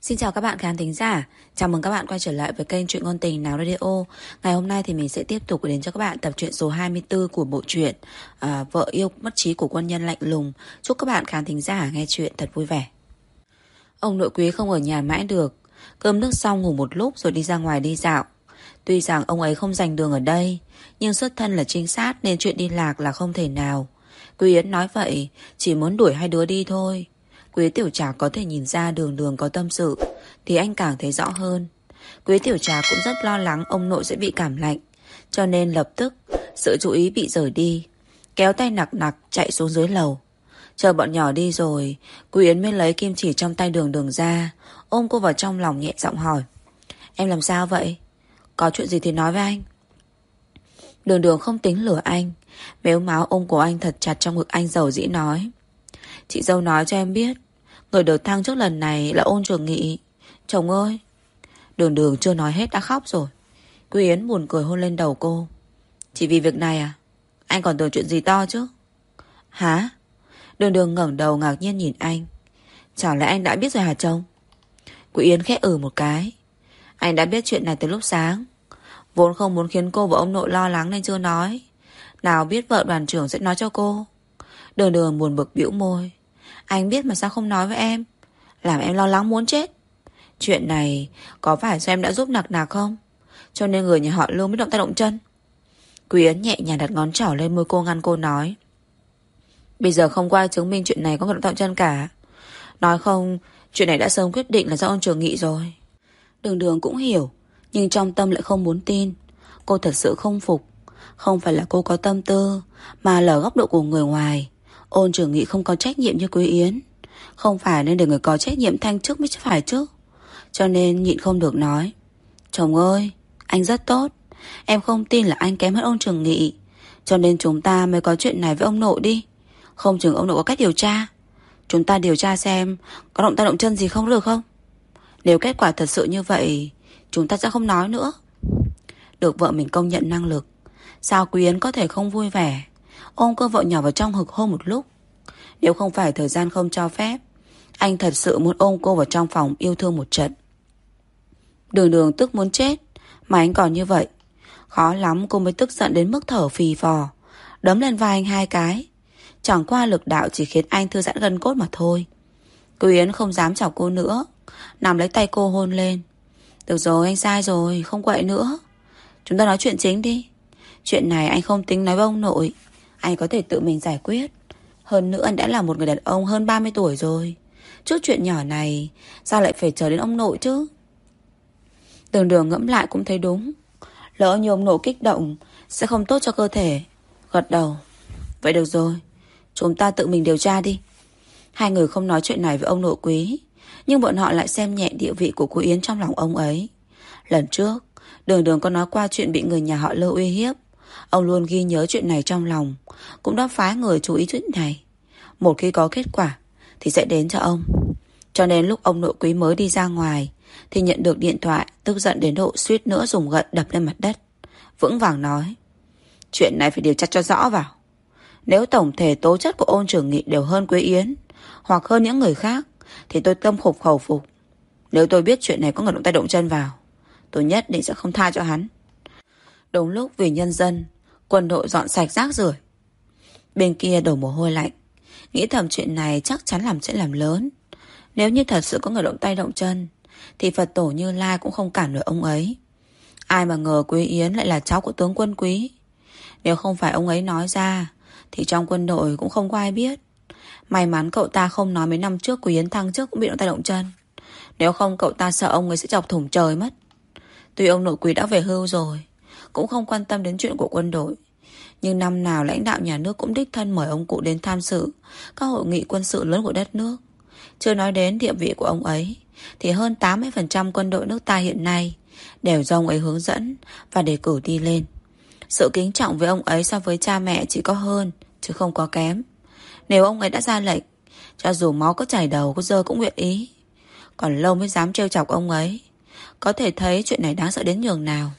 Xin chào các bạn khán thính giả. Chào mừng các bạn quay trở lại với kênh Truyện Ngôn Tình Nào Radio. Ngày hôm nay thì mình sẽ tiếp tục gửi đến cho các bạn tập truyện số 24 của bộ truyện Vợ yêu mất trí của quân nhân lạnh lùng. Chúc các bạn khán thính giả nghe truyện thật vui vẻ. Ông nội quý không ở nhà mãi được. Cơm nước xong ngủ một lúc rồi đi ra ngoài đi dạo. Tuy rằng ông ấy không giành đường ở đây, nhưng xuất thân là trinh sát nên chuyện đi lạc là không thể nào. Quý Yến nói vậy, chỉ muốn đuổi hai đứa đi thôi. Quý Tiểu Trà có thể nhìn ra Đường Đường có tâm sự thì anh càng thấy rõ hơn. Quý Tiểu Trà cũng rất lo lắng ông nội sẽ bị cảm lạnh, cho nên lập tức sự chú ý bị rời đi, kéo tay nặc nặc chạy xuống dưới lầu. Chờ bọn nhỏ đi rồi, Quý Yến mới lấy kim chỉ trong tay Đường Đường ra, ôm cô vào trong lòng nhẹ giọng hỏi: Em làm sao vậy? Có chuyện gì thì nói với anh. Đường Đường không tính lừa anh, méo máu ôm cổ anh thật chặt trong ngực anh dầu dĩ nói: Chị dâu nói cho em biết, người được thăng trước lần này là Ôn Trường Nghị. Chồng ơi. Đường Đường chưa nói hết đã khóc rồi. Quý Yến buồn cười hôn lên đầu cô. Chỉ vì việc này à? Anh còn tưởng chuyện gì to chứ? Hả? Đường Đường ngẩng đầu ngạc nhiên nhìn anh. Chẳng lẽ anh đã biết rồi hả chồng? Quý Yến khẽ một cái. Anh đã biết chuyện này từ lúc sáng. Vốn không muốn khiến cô và ông nội lo lắng nên chưa nói. Nào biết vợ đoàn trưởng sẽ nói cho cô. Đường Đường buồn bực bĩu môi. Anh biết mà sao không nói với em? Làm em lo lắng muốn chết. Chuyện này có phải do em đã giúp nặc nặc không? Cho nên người nhà họ Lương mới động tay động chân. Quý Yến nhẹ nhàng đặt ngón trỏ lên môi cô ngăn cô nói. Bây giờ không có ai chứng minh chuyện này có người động tay động chân cả. Nói không, chuyện này đã sớm quyết định là do ông Trường Nghị rồi. Đường Đường cũng hiểu, nhưng trong tâm lại không muốn tin. Cô thật sự không phục. Không phải là cô có tâm tư, mà là ở góc độ của người ngoài. Ôn Trường Nghị không có trách nhiệm như Quý Yến. Không phải nên để người có trách nhiệm thanh chức mới phải chứ. Cho nên nhịn không được nói. Chồng ơi, anh rất tốt. Em không tin là anh kém hơn Ôn Trường Nghị. Cho nên chúng ta mới có chuyện này với ông nội đi. Không chừng ông nội có cách điều tra. Chúng ta điều tra xem có động tay động chân gì không được không. Nếu kết quả thật sự như vậy, chúng ta sẽ không nói nữa. Được vợ mình công nhận năng lực, sao Quý Yến có thể không vui vẻ, ôm cô vợ nhỏ vào trong ngực hôn một lúc. Nếu không phải thời gian không cho phép, anh thật sự muốn ôm cô vào trong phòng yêu thương một trận. Đường Đường tức muốn chết, mà anh còn như vậy. Khó lắm cô mới tức giận đến mức thở phì phò, đấm lên vai anh hai cái. Chẳng qua lực đạo chỉ khiến anh thư giãn gân cốt mà thôi. Quý Yến không dám chọc cô nữa, nằm lấy tay cô hôn lên. Được rồi, anh sai rồi, không quậy nữa. Chúng ta nói chuyện chính đi. Chuyện này anh không tính nói với ông nội, anh có thể tự mình giải quyết. Hơn nữa anh đã là một người đàn ông hơn 30 tuổi rồi. Chút chuyện nhỏ này sao lại phải chờ đến ông nội chứ? Đường Đường ngẫm lại cũng thấy đúng. Lỡ như ông nội kích động sẽ không tốt cho cơ thể. Gật đầu. Vậy được rồi, chúng ta tự mình điều tra đi. Hai người không nói chuyện này với ông nội Quý, nhưng bọn họ lại xem nhẹ địa vị của cô Yến trong lòng ông ấy. Lần trước Đường Đường có nói qua chuyện bị người nhà họ Lô uy hiếp. Ông luôn ghi nhớ chuyện này trong lòng, cũng đã phái người chú ý chuyện này. Một khi có kết quả thì sẽ đến cho ông. Cho nên lúc ông nội Quý mới đi ra ngoài thì nhận được điện thoại, tức giận đến độ suýt nữa dùng gậy đập lên mặt đất. Vững vàng nói: Chuyện này phải điều tra cho rõ vào. Nếu tổng thể tố chất của Ôn Trường Nghị đều hơn Quý Yến hoặc hơn những người khác thì tôi tâm phục khẩu phục. Nếu tôi biết chuyện này có người động tay động chân vào, tôi nhất định sẽ không tha cho hắn. Đúng lúc vì nhân dân, quân đội dọn sạch rác rưởi. Bên kia đổ mồ hôi lạnh, nghĩ thầm chuyện này chắc chắn sẽ làm lớn. Nếu như thật sự có người động tay động chân thì Phật tổ Như Lai cũng không cản nổi ông ấy. Ai mà ngờ Quý Yến lại là cháu của tướng quân Quý. Nếu không phải ông ấy nói ra thì trong quân đội cũng không có ai biết. May mắn cậu ta không nói mấy năm trước Quý Yến thăng trước cũng bị động tay động chân. Nếu không cậu ta sợ ông ấy sẽ chọc thủng trời mất. Tuy ông nội Quý đã về hưu rồi, cũng không quan tâm đến chuyện của quân đội, nhưng năm nào lãnh đạo nhà nước cũng đích thân mời ông cụ đến tham dự các hội nghị quân sự lớn của đất nước. Chưa nói đến địa vị của ông ấy, thì hơn 80% quân đội nước ta hiện nay đều do ông ấy hướng dẫn và đề cử đi lên. Sự kính trọng với ông ấy so với cha mẹ chỉ có hơn chứ không có kém. Nếu ông ấy đã ra lệnh, cho dù máu có chảy đầu có dơ cũng nguyện ý. Còn lâu mới dám trêu chọc ông ấy. Có thể thấy chuyện này đáng sợ đến nhường nào.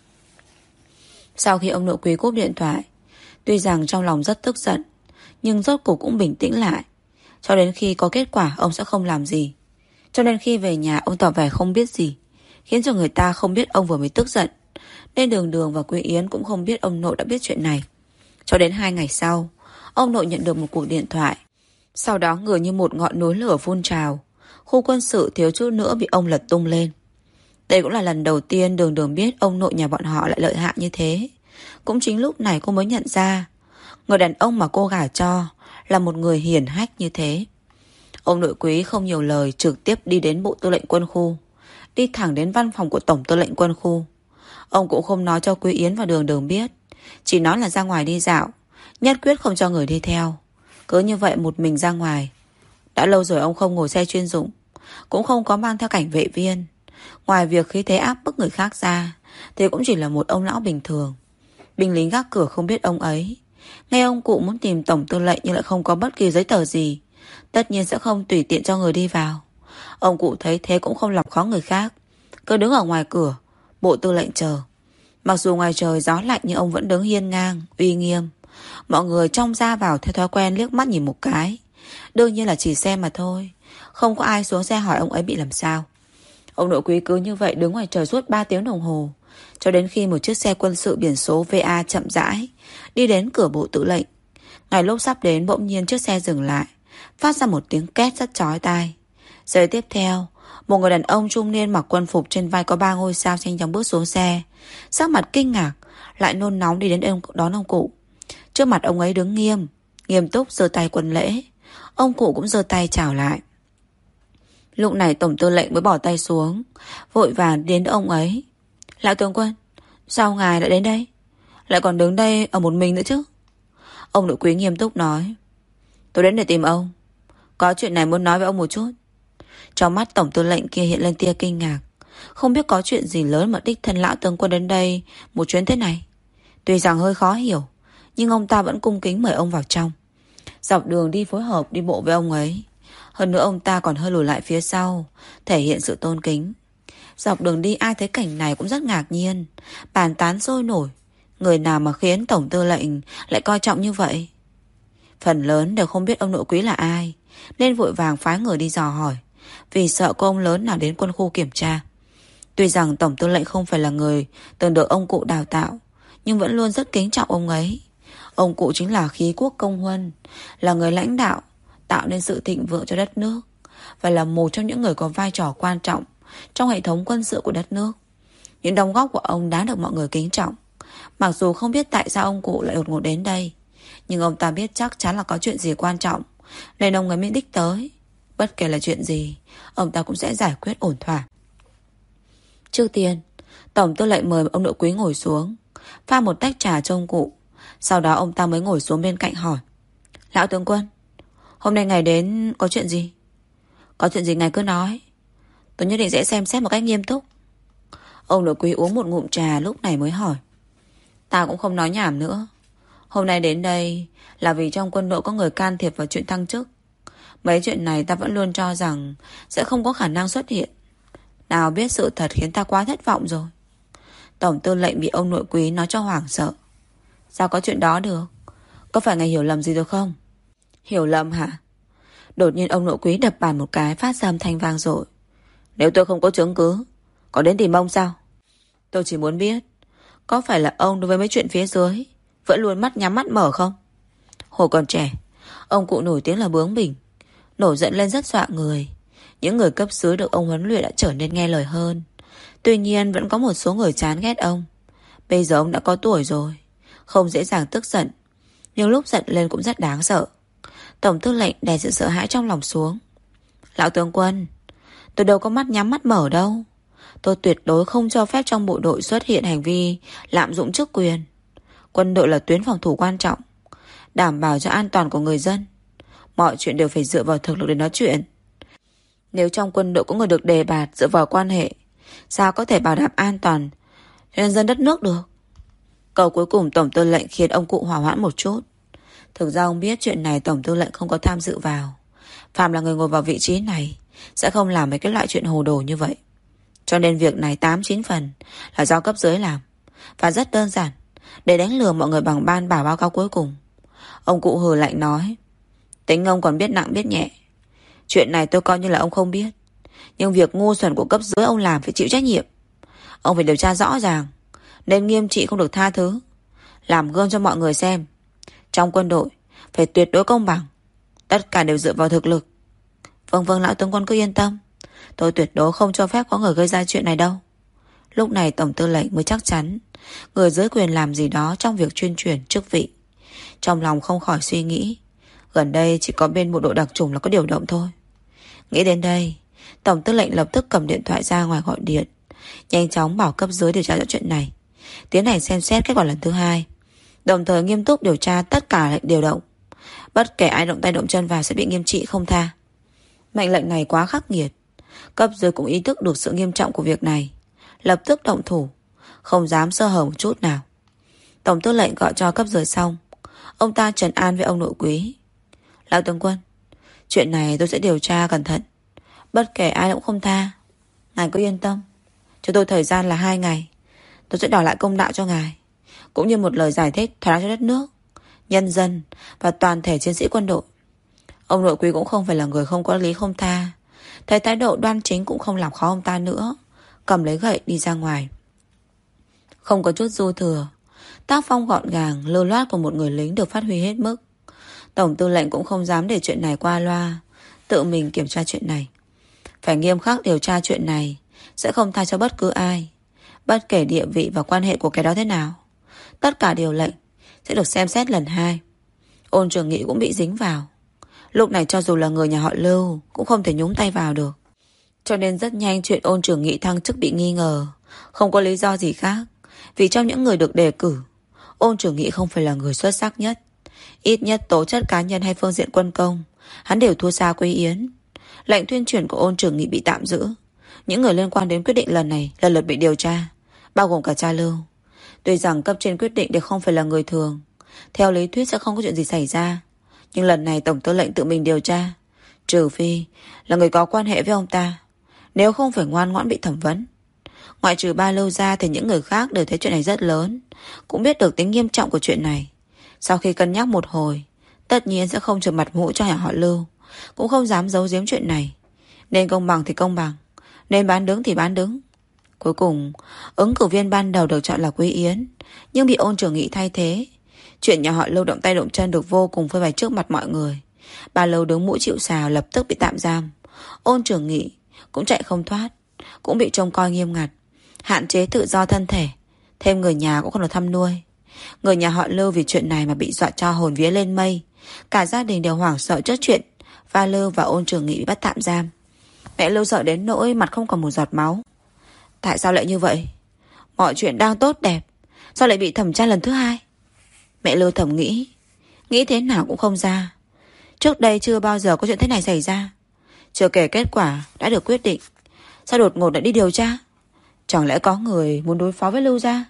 Sau khi ông nội Quý cúp điện thoại, tuy rằng trong lòng rất tức giận, nhưng rốt cuộc cũng bình tĩnh lại. Cho đến khi có kết quả ông sẽ không làm gì. Cho nên khi về nhà ông tỏ vẻ không biết gì, khiến cho người ta không biết ông vừa mới tức giận. Nên Đường Đường và Quý Yến cũng không biết ông nội đã biết chuyện này. Cho đến 2 ngày sau, ông nội nhận được một cuộc điện thoại. Sau đó người như một ngọn núi lửa phun trào. Khu quân sự thiếu chút nữa bị ông lật tung lên. Đây cũng là lần đầu tiên Đường Đường biết ông nội nhà bọn họ lại lợi hại như thế. Cũng chính lúc này cô mới nhận ra người đàn ông mà cô gả cho là một người hiển hách như thế. Ông nội Quý không nhiều lời, trực tiếp đi đến bộ tư lệnh quân khu, đi thẳng đến văn phòng của tổng tư lệnh quân khu. Ông cũng không nói cho Quý Yến và Đường Đường biết, chỉ nói là ra ngoài đi dạo, nhất quyết không cho người đi theo. Cứ như vậy một mình ra ngoài. Đã lâu rồi ông không ngồi xe chuyên dụng, cũng không có mang theo cảnh vệ viên. Ngoài việc khí thế áp bức người khác ra, thì cũng chỉ là một ông lão bình thường. Binh lính gác cửa không biết ông ấy. Nghe ông cụ muốn tìm tổng tư lệnh nhưng lại không có bất kỳ giấy tờ gì, tất nhiên sẽ không tùy tiện cho người đi vào. Ông cụ thấy thế cũng không làm khó người khác, cứ đứng ở ngoài cửa bộ tư lệnh chờ. Mặc dù ngoài trời gió lạnh nhưng ông vẫn đứng hiên ngang, uy nghiêm. Mọi người trong ra vào theo thói quen liếc mắt nhìn một cái. Đương nhiên là chỉ xem mà thôi, không có ai xuống xe hỏi ông ấy bị làm sao. Ông nội Quý cứ như vậy đứng ngoài trời suốt 3 tiếng đồng hồ, cho đến khi một chiếc xe quân sự biển số VA chậm rãi đi đến cửa bộ tư lệnh. Ngay lúc sắp đến, bỗng nhiên chiếc xe dừng lại, phát ra một tiếng két rất chói tai. Giây tiếp theo, một người đàn ông trung niên mặc quân phục, trên vai có 3 ngôi sao nhanh chóng bước xuống xe, sắc mặt kinh ngạc lại nôn nóng đi đến đón ông cụ. Trước mặt ông ấy đứng nghiêm túc giơ tay quân lễ. Ông cụ cũng giơ tay chào lại. Lúc này tổng tư lệnh mới bỏ tay xuống, vội vàng đến ông ấy. Lão tướng quân, sao ngài lại đến đây? Lại còn đứng đây ở một mình nữa chứ? Ông nội Quý nghiêm túc nói. Tôi đến để tìm ông, có chuyện này muốn nói với ông một chút. Trong mắt tổng tư lệnh kia hiện lên tia kinh ngạc. Không biết có chuyện gì lớn mà đích thân lão tướng quân đến đây một chuyến thế này. Tuy rằng hơi khó hiểu, nhưng ông ta vẫn cung kính mời ông vào trong. Dọc đường đi phối hợp đi bộ với ông ấy. Hơn nữa ông ta còn hơi lùi lại phía sau, thể hiện sự tôn kính. Dọc đường đi ai thấy cảnh này cũng rất ngạc nhiên, bàn tán sôi nổi. Người nào mà khiến tổng tư lệnh lại coi trọng như vậy? Phần lớn đều không biết ông nội Quý là ai, nên vội vàng phái người đi dò hỏi, vì sợ có ông lớn nào đến quân khu kiểm tra. Tuy rằng tổng tư lệnh không phải là người từng được ông cụ đào tạo, nhưng vẫn luôn rất kính trọng ông ấy. Ông cụ chính là khí quốc công huân, là người lãnh đạo, tạo nên sự thịnh vượng cho đất nước, và là một trong những người có vai trò quan trọng trong hệ thống quân sự của đất nước. Những đóng góp của ông đáng được mọi người kính trọng. Mặc dù không biết tại sao ông cụ lại đột ngột đến đây, nhưng ông ta biết chắc chắn là có chuyện gì quan trọng, nên ông ấy mới đích tới. Bất kể là chuyện gì, ông ta cũng sẽ giải quyết ổn thỏa. Trước tiên, tổng tư lệnh mời ông nội Quý ngồi xuống, pha một tách trà cho ông cụ. Sau đó ông ta mới ngồi xuống bên cạnh hỏi. Lão tướng quân, hôm nay ngài đến có chuyện gì? Có chuyện gì ngài cứ nói, tôi nhất định sẽ xem xét một cách nghiêm túc. Ông nội Quý uống một ngụm trà lúc này mới hỏi. Ta cũng không nói nhảm nữa. Hôm nay đến đây là vì trong quân đội có người can thiệp vào chuyện thăng chức. Mấy chuyện này ta vẫn luôn cho rằng sẽ không có khả năng xuất hiện. Nào biết sự thật khiến ta quá thất vọng rồi. Tổng tư lệnh bị ông nội Quý nói cho hoảng sợ. Sao có chuyện đó được? Có phải ngài hiểu lầm gì rồi không? Hiểu lầm hả? Đột nhiên ông nội Quý đập bàn một cái, phát ra âm thanh vang dội. Nếu tôi không có chứng cứ, có đến tìm ông sao? Tôi chỉ muốn biết, có phải là ông đối với mấy chuyện phía dưới vẫn luôn mắt nhắm mắt mở không? Hồi còn trẻ, ông cụ nổi tiếng là bướng bỉnh, nổi giận lên rất dọa người. Những người cấp dưới được ông huấn luyện đã trở nên nghe lời hơn. Tuy nhiên vẫn có một số người chán ghét ông. Bây giờ ông đã có tuổi rồi, không dễ dàng tức giận, nhưng lúc giận lên cũng rất đáng sợ. Tổng tư lệnh đè sự sợ hãi trong lòng xuống. Lão tướng quân, tôi đâu có mắt nhắm mắt mở đâu. Tôi tuyệt đối không cho phép trong bộ đội xuất hiện hành vi lạm dụng chức quyền. Quân đội là tuyến phòng thủ quan trọng, đảm bảo cho an toàn của người dân. Mọi chuyện đều phải dựa vào thực lực để nói chuyện. Nếu trong quân đội có người được đề bạt dựa vào quan hệ, sao có thể bảo đảm an toàn cho nhân dân đất nước được? Câu cuối cùng tổng tư lệnh khiến ông cụ hỏa hoãn một chút. Thực ra ông biết chuyện này tổng tư lệnh không có tham dự vào. Phạm là người ngồi vào vị trí này sẽ không làm mấy cái loại chuyện hồ đồ như vậy. Cho nên việc này 8-9 phần là do cấp dưới làm, và rất đơn giản, để đánh lừa mọi người bằng ban bảo báo cáo cuối cùng. Ông cụ hừ lạnh nói. Tính ông còn biết nặng biết nhẹ. Chuyện này tôi coi như là ông không biết. Nhưng việc ngu xuẩn của cấp dưới ông làm phải chịu trách nhiệm. Ông phải điều tra rõ ràng, nên nghiêm trị không được tha thứ. Làm gương cho mọi người xem. Trong quân đội phải tuyệt đối công bằng. Tất cả đều dựa vào thực lực. Vâng vâng, lão tướng quân cứ yên tâm. Tôi tuyệt đối không cho phép có người gây ra chuyện này đâu. Lúc này tổng tư lệnh mới chắc chắn người dưới quyền làm gì đó trong việc chuyên chuyển chức vị. Trong lòng không khỏi suy nghĩ, gần đây chỉ có bên bộ đội đặc chủng là có điều động thôi. Nghĩ đến đây, tổng tư lệnh lập tức cầm điện thoại ra ngoài gọi điện, nhanh chóng bảo cấp dưới điều tra rõ chuyện này, tiến hành xem xét kết quả lần thứ hai, đồng thời nghiêm túc điều tra tất cả lệnh điều động. Bất kể ai động tay động chân vào sẽ bị nghiêm trị không tha. Mệnh lệnh này quá khắc nghiệt. Cấp dưới cũng ý thức được sự nghiêm trọng của việc này, lập tức động thủ, không dám sơ hở một chút nào. Tổng tư lệnh gọi cho cấp dưới xong, ông ta trấn an với ông nội quý. Lão tướng quân, chuyện này tôi sẽ điều tra cẩn thận, bất kể ai cũng không tha. Ngài cứ yên tâm, cho tôi thời gian là 2 ngày, tôi sẽ đòi lại công đạo cho ngài, cũng như một lời giải thích thỏa đáng cho đất nước, nhân dân và toàn thể chiến sĩ quân đội. Ông nội quý cũng không phải là người không có lý không tha. Thấy thái độ đoan chính cũng không làm khó ông ta nữa, cầm lấy gậy đi ra ngoài. Không có chút dư thừa, tác phong gọn gàng lưu loát của một người lính được phát huy hết mức. Tổng tư lệnh cũng không dám để chuyện này qua loa, tự mình kiểm tra chuyện này. Phải nghiêm khắc điều tra chuyện này, sẽ không tha cho bất cứ ai, bất kể địa vị và quan hệ của cái đó thế nào. Tất cả điều lệnh sẽ được xem xét lần 2. Ôn Trường Nghị cũng bị dính vào. Lúc này cho dù là người nhà họ Lưu cũng không thể nhúng tay vào được. Cho nên rất nhanh chuyện Ôn Trường Nghị thăng chức bị nghi ngờ. Không có lý do gì khác, vì trong những người được đề cử, Ôn Trường Nghị không phải là người xuất sắc nhất. Ít nhất tố chất cá nhân hay phương diện quân công, hắn đều thua xa Quý Yến. Lệnh tuyên truyền của Ôn Trường Nghị bị tạm giữ. Những người liên quan đến quyết định lần này lần lượt bị điều tra, bao gồm cả cha Lưu. Tuy rằng cấp trên quyết định đều không phải là người thường, theo lý thuyết sẽ không có chuyện gì xảy ra, nhưng lần này tổng tư lệnh tự mình điều tra, trừ phi là người có quan hệ với ông ta, nếu không phải ngoan ngoãn bị thẩm vấn. Ngoại trừ ba Lưu ra thì những người khác đều thấy chuyện này rất lớn, cũng biết được tính nghiêm trọng của chuyện này. Sau khi cân nhắc một hồi, tất nhiên sẽ không trừ mặt mũi cho nhà họ Lưu, cũng không dám giấu giếm chuyện này. Nên công bằng thì công bằng, nên bán đứng thì bán đứng. Cuối cùng, ứng cử viên ban đầu được chọn là Quý Yến, nhưng bị Ôn Trường Nghị thay thế. Chuyện nhà họ Lưu động tay động chân được vô cùng phơi bày trước mặt mọi người. Bà Lưu đứng mũi chịu sào lập tức bị tạm giam. Ôn Trường Nghị cũng chạy không thoát, cũng bị trông coi nghiêm ngặt, hạn chế tự do thân thể, thêm người nhà cũng không được thăm nuôi. Người nhà họ Lưu vì chuyện này mà bị dọa cho hồn vía lên mây. Cả gia đình đều hoảng sợ trước chuyện Va Lưu và Ôn Trường Nghị bị bắt tạm giam. Mẹ Lưu sợ đến nỗi mặt không còn một giọt máu. Tại sao lại như vậy? Mọi chuyện đang tốt đẹp, sao lại bị thẩm tra lần thứ 2? Mẹ Lưu thầm nghĩ thế nào cũng không ra. Trước đây chưa bao giờ có chuyện thế này xảy ra. Chưa kể kết quả đã được quyết định, sao đột ngột lại đi điều tra? Chẳng lẽ có người muốn đối phó với Lưu gia?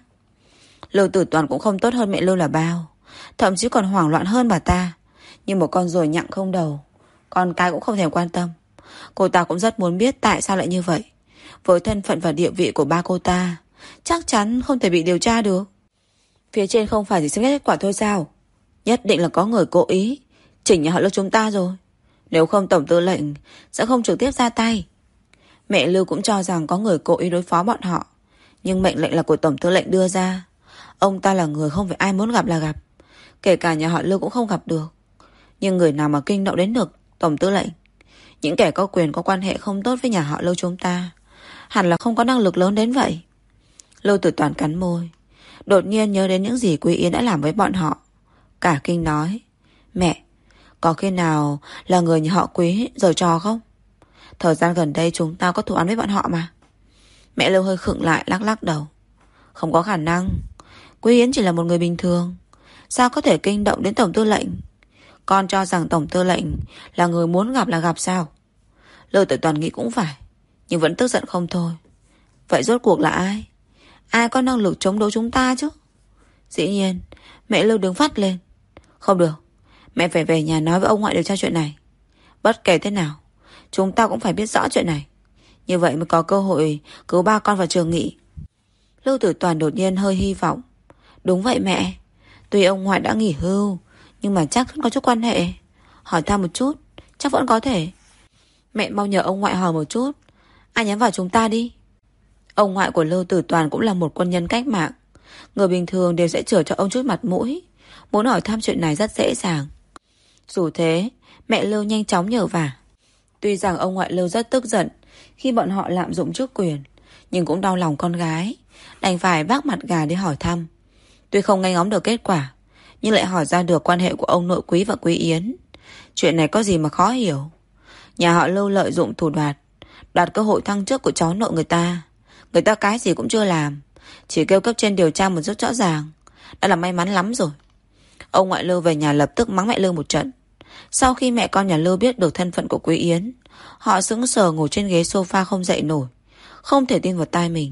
Lưu Tử Toàn cũng không tốt hơn mẹ Lưu là bao, thậm chí còn hoảng loạn hơn bà ta, như một con ruồi nhặng không đầu. Con cái cũng không thèm quan tâm. Cô ta cũng rất muốn biết tại sao lại như vậy. Với thân phận và địa vị của ba cô ta, chắc chắn không thể bị điều tra được. Phía trên không phải chỉ xem kết quả thôi sao? Nhất định là có người cố ý chỉnh nhà họ Lưu chúng ta rồi. Nếu không tổng tư lệnh sẽ không trực tiếp ra tay. Mẹ Lưu cũng cho rằng có người cố ý đối phó bọn họ, nhưng mệnh lệnh là của tổng tư lệnh đưa ra. Ông ta là người không phải ai muốn gặp là gặp, kể cả nhà họ Lưu cũng không gặp được. Nhưng người nào mà kinh động đến được tổng tư lệnh, những kẻ có quyền có quan hệ không tốt với nhà họ Lưu chúng ta, hẳn là không có năng lực lớn đến vậy. Lưu Tử Toàn cắn môi, đột nhiên nhớ đến những gì Quý Yến đã làm với bọn họ. Cả kinh nói: Mẹ, có khi nào là người nhà họ Quý giở trò không? Thời gian gần đây chúng ta có thù oán với bọn họ mà. Mẹ Lưu hơi khựng lại, lắc lắc đầu. Không có khả năng. Quý Yến chỉ là một người bình thường, sao có thể kinh động đến tổng tư lệnh? Con cho rằng tổng tư lệnh là người muốn gặp là gặp sao? Lưu Tử Toàn nghĩ cũng phải, nhưng vẫn tức giận không thôi. Vậy rốt cuộc là ai? Ai có năng lực chống đối chúng ta chứ? Dĩ nhiên mẹ Lưu đứng phát lên. Không được, mẹ phải về nhà nói với ông ngoại điều tra chuyện này. Bất kể thế nào, chúng ta cũng phải biết rõ chuyện này, như vậy mới có cơ hội cứu ba con vào Trường Nghị. Lưu Tử Toàn đột nhiên hơi hy vọng. Đúng vậy mẹ, tuy ông ngoại đã nghỉ hưu, nhưng mà chắc vẫn có chút quan hệ. Hỏi thăm một chút, chắc vẫn có thể. Mẹ mau nhờ ông ngoại hỏi một chút, Ai nhắm vào chúng ta đi. Ông ngoại của Lưu Tử Toàn cũng là một quân nhân cách mạng. Người bình thường đều sẽ chừa cho ông chút mặt mũi. Muốn hỏi thăm chuyện này rất dễ dàng. Dù thế, mẹ Lưu nhanh chóng nhờ vả. Tuy rằng ông ngoại Lưu rất tức giận khi bọn họ lạm dụng chức quyền, nhưng cũng đau lòng con gái, đành phải vác mặt gà để hỏi thăm. Tuy không nghe ngóng được kết quả, nhưng lại hỏi ra được quan hệ của ông nội Quý và Quý Yến. Chuyện này có gì mà khó hiểu. Nhà họ Lưu lợi dụng thủ đoạt cơ hội thăng chức của cháu nội người ta. Người ta cái gì cũng chưa làm, chỉ kêu cấp trên điều tra một chút rõ ràng, đã là may mắn lắm rồi. Ông ngoại Lưu về nhà lập tức mắng mẹ Lưu một trận. Sau khi mẹ con nhà Lưu biết được thân phận của Quý Yến, họ sững sờ ngồi trên ghế sofa không dậy nổi, không thể tin vào tai mình.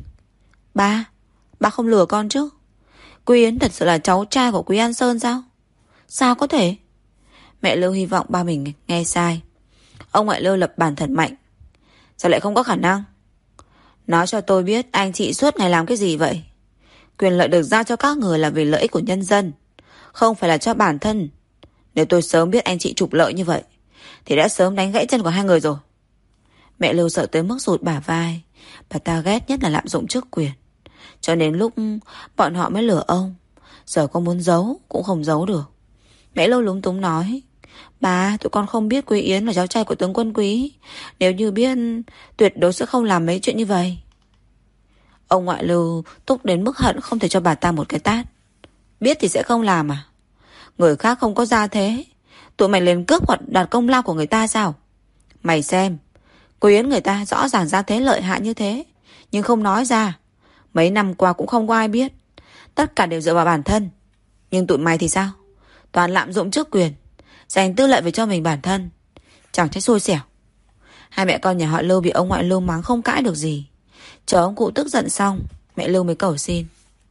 Ba không lừa con chứ? Quý Yến thật sự là cháu trai của Quý An Sơn sao? Sao có thể? Mẹ Lưu hy vọng ba mình nghe sai. Ông ngoại Lưu lập bàn thật mạnh. Sao lại không có khả năng? Nói cho tôi biết anh chị suốt ngày làm cái gì vậy? Quyền lợi được giao cho các người là vì lợi ích của nhân dân, không phải là cho bản thân. Nếu tôi sớm biết anh chị trục lợi như vậy thì đã sớm đánh gãy chân của hai người rồi. Mẹ Lưu sợ tới mức rụt bả vai. Bà ta ghét nhất là lạm dụng chức quyền, cho nên lúc bọn họ mới lừa ông. Giờ có muốn giấu cũng không giấu được. Mẹ Lưu lúng túng nói: Bà, tụi con không biết Quý Yến là cháu trai của tướng quân Quý. Nếu như biết, tuyệt đối sẽ không làm mấy chuyện như vậy. Ông ngoại Lưu tức đến mức hận không thể cho bà ta một cái tát. Biết thì sẽ không làm à? Người khác không có gia thế, tụi mày lên cướp hoặc đoạt công lao của người ta sao? Mày xem, Quý Yến người ta rõ ràng gia thế lợi hại như thế, nhưng không nói ra. Mấy năm qua cũng không có ai biết, tất cả đều dựa vào bản thân. Nhưng tụi mày thì sao? Toàn lạm dụng chức quyền, giành tư lợi về cho mình bản thân, chẳng trách xui xẻo. Hai mẹ con nhà họ Lưu bị ông ngoại Lưu mắng không cãi được gì. Chờ ông cụ tức giận xong, mẹ Lưu mới cầu xin: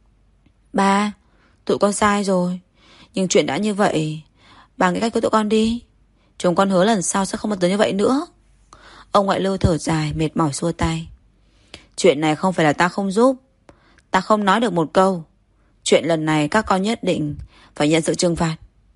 Ba, tụi con sai rồi, nhưng chuyện đã như vậy, bà nghĩ cách của tụi con đi. Chúng con hứa lần sau sẽ không bao giờ như vậy nữa. Ông ngoại Lưu thở dài mệt mỏi xua tay: Chuyện này không phải là ta không giúp, ta không nói được một câu. Chuyện lần này các con nhất định phải nhận sự trừng phạt.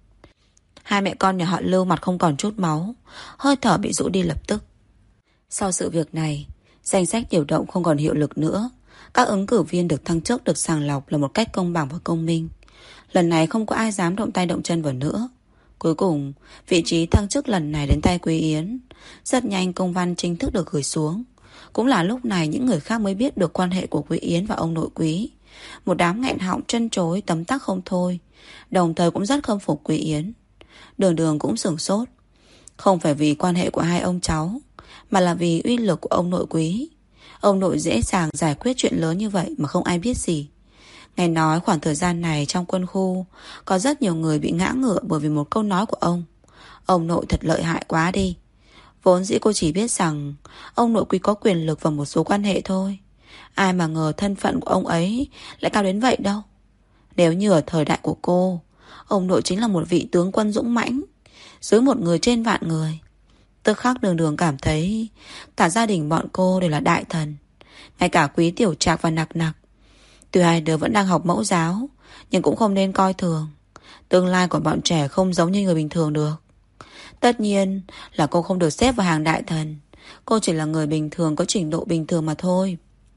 Hai mẹ con nhà họ Lưu mặt không còn chút máu, hơi thở bị rũ đi lập tức. Sau sự việc này, danh sách điều động không còn hiệu lực nữa. Các ứng cử viên được thăng chức được sàng lọc là một cách công bằng và công minh. Lần này không có ai dám động tay động chân vào nữa. Cuối cùng, vị trí thăng chức lần này đến tay Quý Yến. Rất nhanh công văn chính thức được gửi xuống. Cũng là lúc này những người khác mới biết được quan hệ của Quý Yến và ông nội Quý. Một đám nghẹn họng chân chối tấm tắc không thôi, đồng thời cũng rất khâm phục Quý Yến. Đường Đường cũng sửng sốt. Không phải vì quan hệ của hai ông cháu, mà là vì uy lực của ông nội Quý. Ông nội dễ dàng giải quyết chuyện lớn như vậy mà không ai biết gì. Nghe nói khoảng thời gian này trong quân khu có rất nhiều người bị ngã ngựa bởi vì một câu nói của ông. Ông nội thật lợi hại quá đi. Vốn dĩ cô chỉ biết rằng ông nội Quý có quyền lực và một số quan hệ thôi. Ai mà ngờ thân phận của ông ấy lại cao đến vậy đâu. Nếu như ở thời đại của cô, ông nội chính là một vị tướng quân dũng mãnh, dưới một người trên vạn người. Tức khắc Đường Đường cảm thấy cả gia đình bọn cô đều là đại thần, ngay cả Quý Tiểu Trạc và Nặc Nặc. Tuy hai đứa vẫn đang học mẫu giáo, nhưng cũng không nên coi thường. Tương lai của bọn trẻ không giống như người bình thường được. Tất nhiên là cô không được xếp vào hàng đại thần. Cô chỉ là người bình thường có trình độ bình thường mà thôi.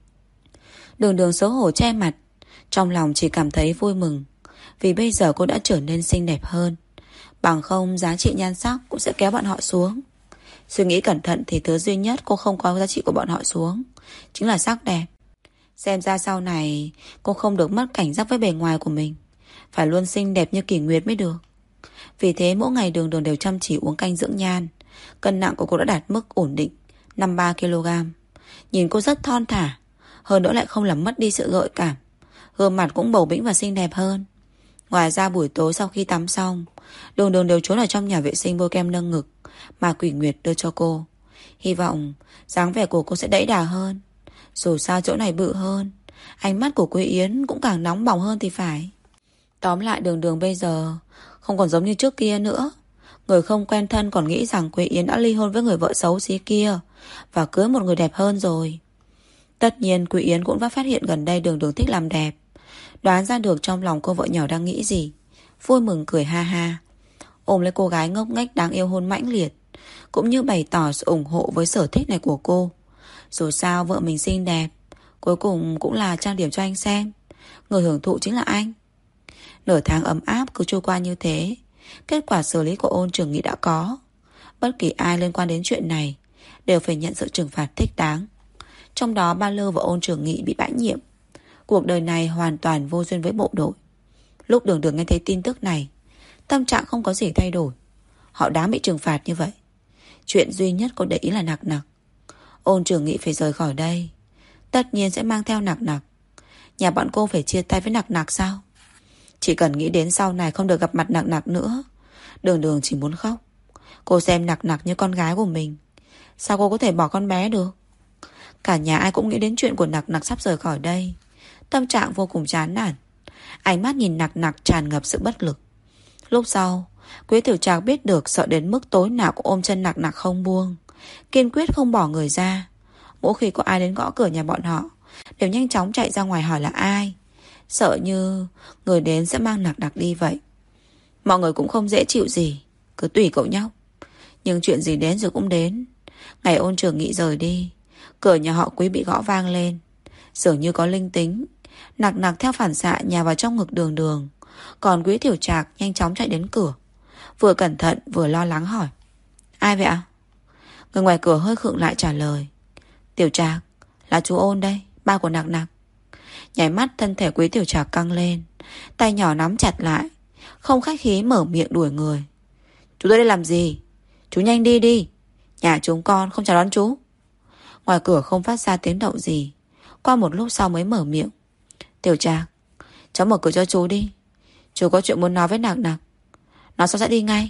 Đường Đường xấu hổ che mặt, trong lòng chỉ cảm thấy vui mừng, vì bây giờ cô đã trở nên xinh đẹp hơn. Bằng không giá trị nhan sắc cũng sẽ kéo bọn họ xuống. Suy nghĩ cẩn thận thì thứ duy nhất cô không có giá trị của bọn họ xuống chính là sắc đẹp. Xem ra sau này cô không được mất cảnh giác với bề ngoài của mình, phải luôn xinh đẹp như Kỷ Nguyệt mới được. Vì thế mỗi ngày Đường Đường đều chăm chỉ uống canh dưỡng nhan. Cân nặng của cô đã đạt mức ổn định 53kg. Nhìn cô rất thon thả, hơn nữa lại không làm mất đi sự gợi cảm. Gương mặt cũng bầu bĩnh và xinh đẹp hơn. Ngoài ra buổi tối sau khi tắm xong, Đường Đường đều trốn ở trong nhà vệ sinh bôi kem nâng ngực mà Quỷ Nguyệt đưa cho cô. Hy vọng dáng vẻ của cô sẽ đẫy đà hơn. Dù sao chỗ này bự hơn, ánh mắt của Quý Yến cũng càng nóng bỏng hơn thì phải. Tóm lại Đường Đường bây giờ không còn giống như trước kia nữa. Người không quen thân còn nghĩ rằng Quý Yến đã ly hôn với người vợ xấu xí kia và cưới một người đẹp hơn rồi. Tất nhiên Quý Yến cũng đã phát hiện gần đây Đường Đường thích làm đẹp, đoán ra được trong lòng cô vợ nhỏ đang nghĩ gì. Vui mừng cười ha ha, ôm lấy cô gái ngốc nghếch đáng yêu hôn mãnh liệt, cũng như bày tỏ sự ủng hộ với sở thích này của cô. Dù sao vợ mình xinh đẹp, cuối cùng cũng là trang điểm cho anh xem. Người hưởng thụ chính là anh. Nửa tháng ấm áp cứ trôi qua như thế. Kết quả xử lý của Ôn Trường Nghị đã có. Bất kỳ ai liên quan đến chuyện này đều phải nhận sự trừng phạt thích đáng. Trong đó Ba Lơ và Ôn Trường Nghị bị bãi nhiệm. Cuộc đời này hoàn toàn vô duyên với bộ đội. Lúc Đường Đường nghe thấy tin tức này, tâm trạng không có gì thay đổi. Họ đáng bị trừng phạt như vậy. Chuyện duy nhất cô để ý là Nặc Nặc. Ôn Trường Nghị phải rời khỏi đây, tất nhiên sẽ mang theo Nặc Nặc. Nhà bọn cô phải chia tay với Nặc Nặc sao? Chỉ cần nghĩ đến sau này không được gặp mặt Nặc Nặc nữa, Đường Đường chỉ muốn khóc. Cô xem Nặc Nặc như con gái của mình, sao cô có thể bỏ con bé được? Cả nhà ai cũng nghĩ đến chuyện của Nặc Nặc sắp rời khỏi đây. Tâm trạng vô cùng chán nản. Ánh mắt nhìn Nặc Nặc tràn ngập sự bất lực. Lúc sau, Quý Tiểu Trạc biết được, sợ đến mức tối nào cũng ôm chân Nặc Nặc không buông, kiên quyết không bỏ người ra. Mỗi khi có ai đến gõ cửa nhà bọn họ, đều nhanh chóng chạy ra ngoài hỏi là ai, sợ như người đến sẽ mang Nặc Nặc đi vậy. Mọi người cũng không dễ chịu gì, cứ tùy cậu nhóc. Nhưng chuyện gì đến rồi cũng đến. Ngày Ôn Trường Nghị rời đi, cửa nhà họ Quý bị gõ vang lên. Dường như có linh tính, Nặc Nặc theo phản xạ nhào vào trong ngực Đường Đường. Còn Quý Tiểu Trạc nhanh chóng chạy đến cửa, vừa cẩn thận vừa lo lắng hỏi: ai vậy ạ? Người ngoài cửa hơi khựng lại trả lời: Tiểu Trạc, là chú Ôn đây, ba của Nặc Nặc. Nháy mắt thân thể Quý Tiểu Trạc căng lên, tay nhỏ nắm chặt lại, không khách khí mở miệng đuổi người. Chú tới đây làm gì? Chú nhanh đi đi, nhà chúng con không chào đón chú. Ngoài cửa không phát ra tiếng động gì. Qua một lúc sau mới mở miệng: Tiểu Trạc, cháu mở cửa cho chú đi, chú có chuyện muốn nói với Nặc Nặc. Nói xong sẽ đi ngay.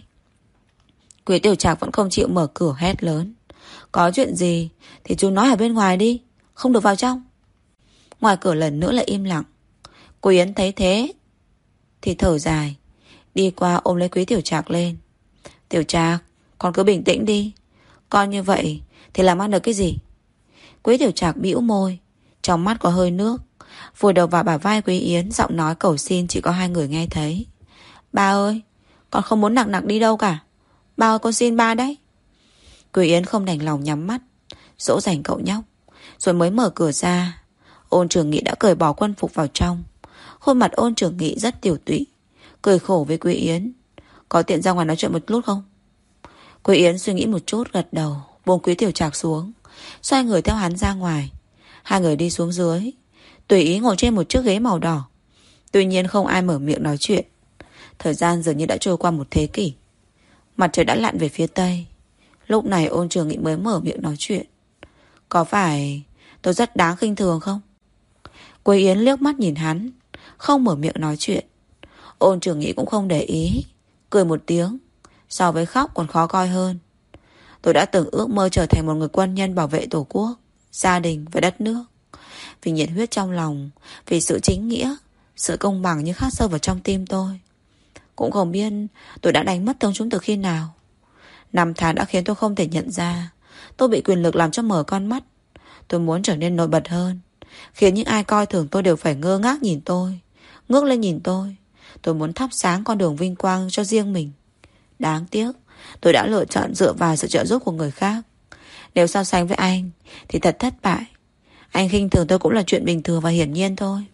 Quý Tiểu Trạc vẫn không chịu mở cửa, hét lớn: có chuyện gì thì chú nói ở bên ngoài đi, không được vào trong. Ngoài cửa lần nữa lại im lặng. Cô Yến thấy thế thì thở dài, đi qua ôm lấy Quý Tiểu Trạc lên. Tiểu Trạc, con cứ bình tĩnh đi, con như vậy thì làm ăn được cái gì? Quý Tiểu Trạc bĩu môi, trong mắt có hơi nước, vùi đầu vào bả vai Quý Yến, giọng nói cầu xin chỉ có hai người nghe thấy. Ba ơi, con không muốn Nặc Nặc đi đâu cả. Ba ơi, con xin ba đấy. Quý Yến không đành lòng nhắm mắt dỗ dành cậu nhóc, rồi mới mở cửa ra. Ôn Trường Nghị đã cởi bỏ quân phục vào trong. Khuôn mặt Ôn Trường Nghị rất tiểu tụy, cười khổ với Quý Yến: có tiện ra ngoài nói chuyện một lúc không? Quý Yến suy nghĩ một chút, gật đầu, buông Quý Tiểu Trạc xuống, xoay người theo hắn ra ngoài. Hai người đi xuống dưới, tùy ý ngồi trên một chiếc ghế màu đỏ. Tuy nhiên không ai mở miệng nói chuyện. Thời gian dường như đã trôi qua một thế kỷ. Mặt trời đã lặn về phía tây. Lúc này Ôn Trường Nghị mới mở miệng nói chuyện: có phải tôi rất đáng khinh thường không? Quý Yến liếc mắt nhìn hắn, không mở miệng nói chuyện. Ôn Trường Nghị cũng không để ý, cười một tiếng: so với khóc còn khó coi hơn. Tôi đã từng ước mơ trở thành một người quân nhân bảo vệ tổ quốc, gia đình và đất nước. Vì nhiệt huyết trong lòng, vì sự chính nghĩa, sự công bằng như khắc sâu vào trong tim tôi. Cũng không biết tôi đã đánh mất tương chúng từ khi nào. Năm tháng đã khiến tôi không thể nhận ra tôi bị quyền lực làm cho mở con mắt. Tôi muốn trở nên nổi bật hơn, khiến những ai coi thường tôi đều phải ngơ ngác nhìn tôi, ngước lên nhìn tôi. Tôi muốn thắp sáng con đường vinh quang cho riêng mình. Đáng tiếc tôi đã lựa chọn dựa vào sự trợ giúp của người khác. Nếu so sánh với anh thì thật thất bại. Anh khinh thường tôi cũng là chuyện bình thường và hiển nhiên thôi.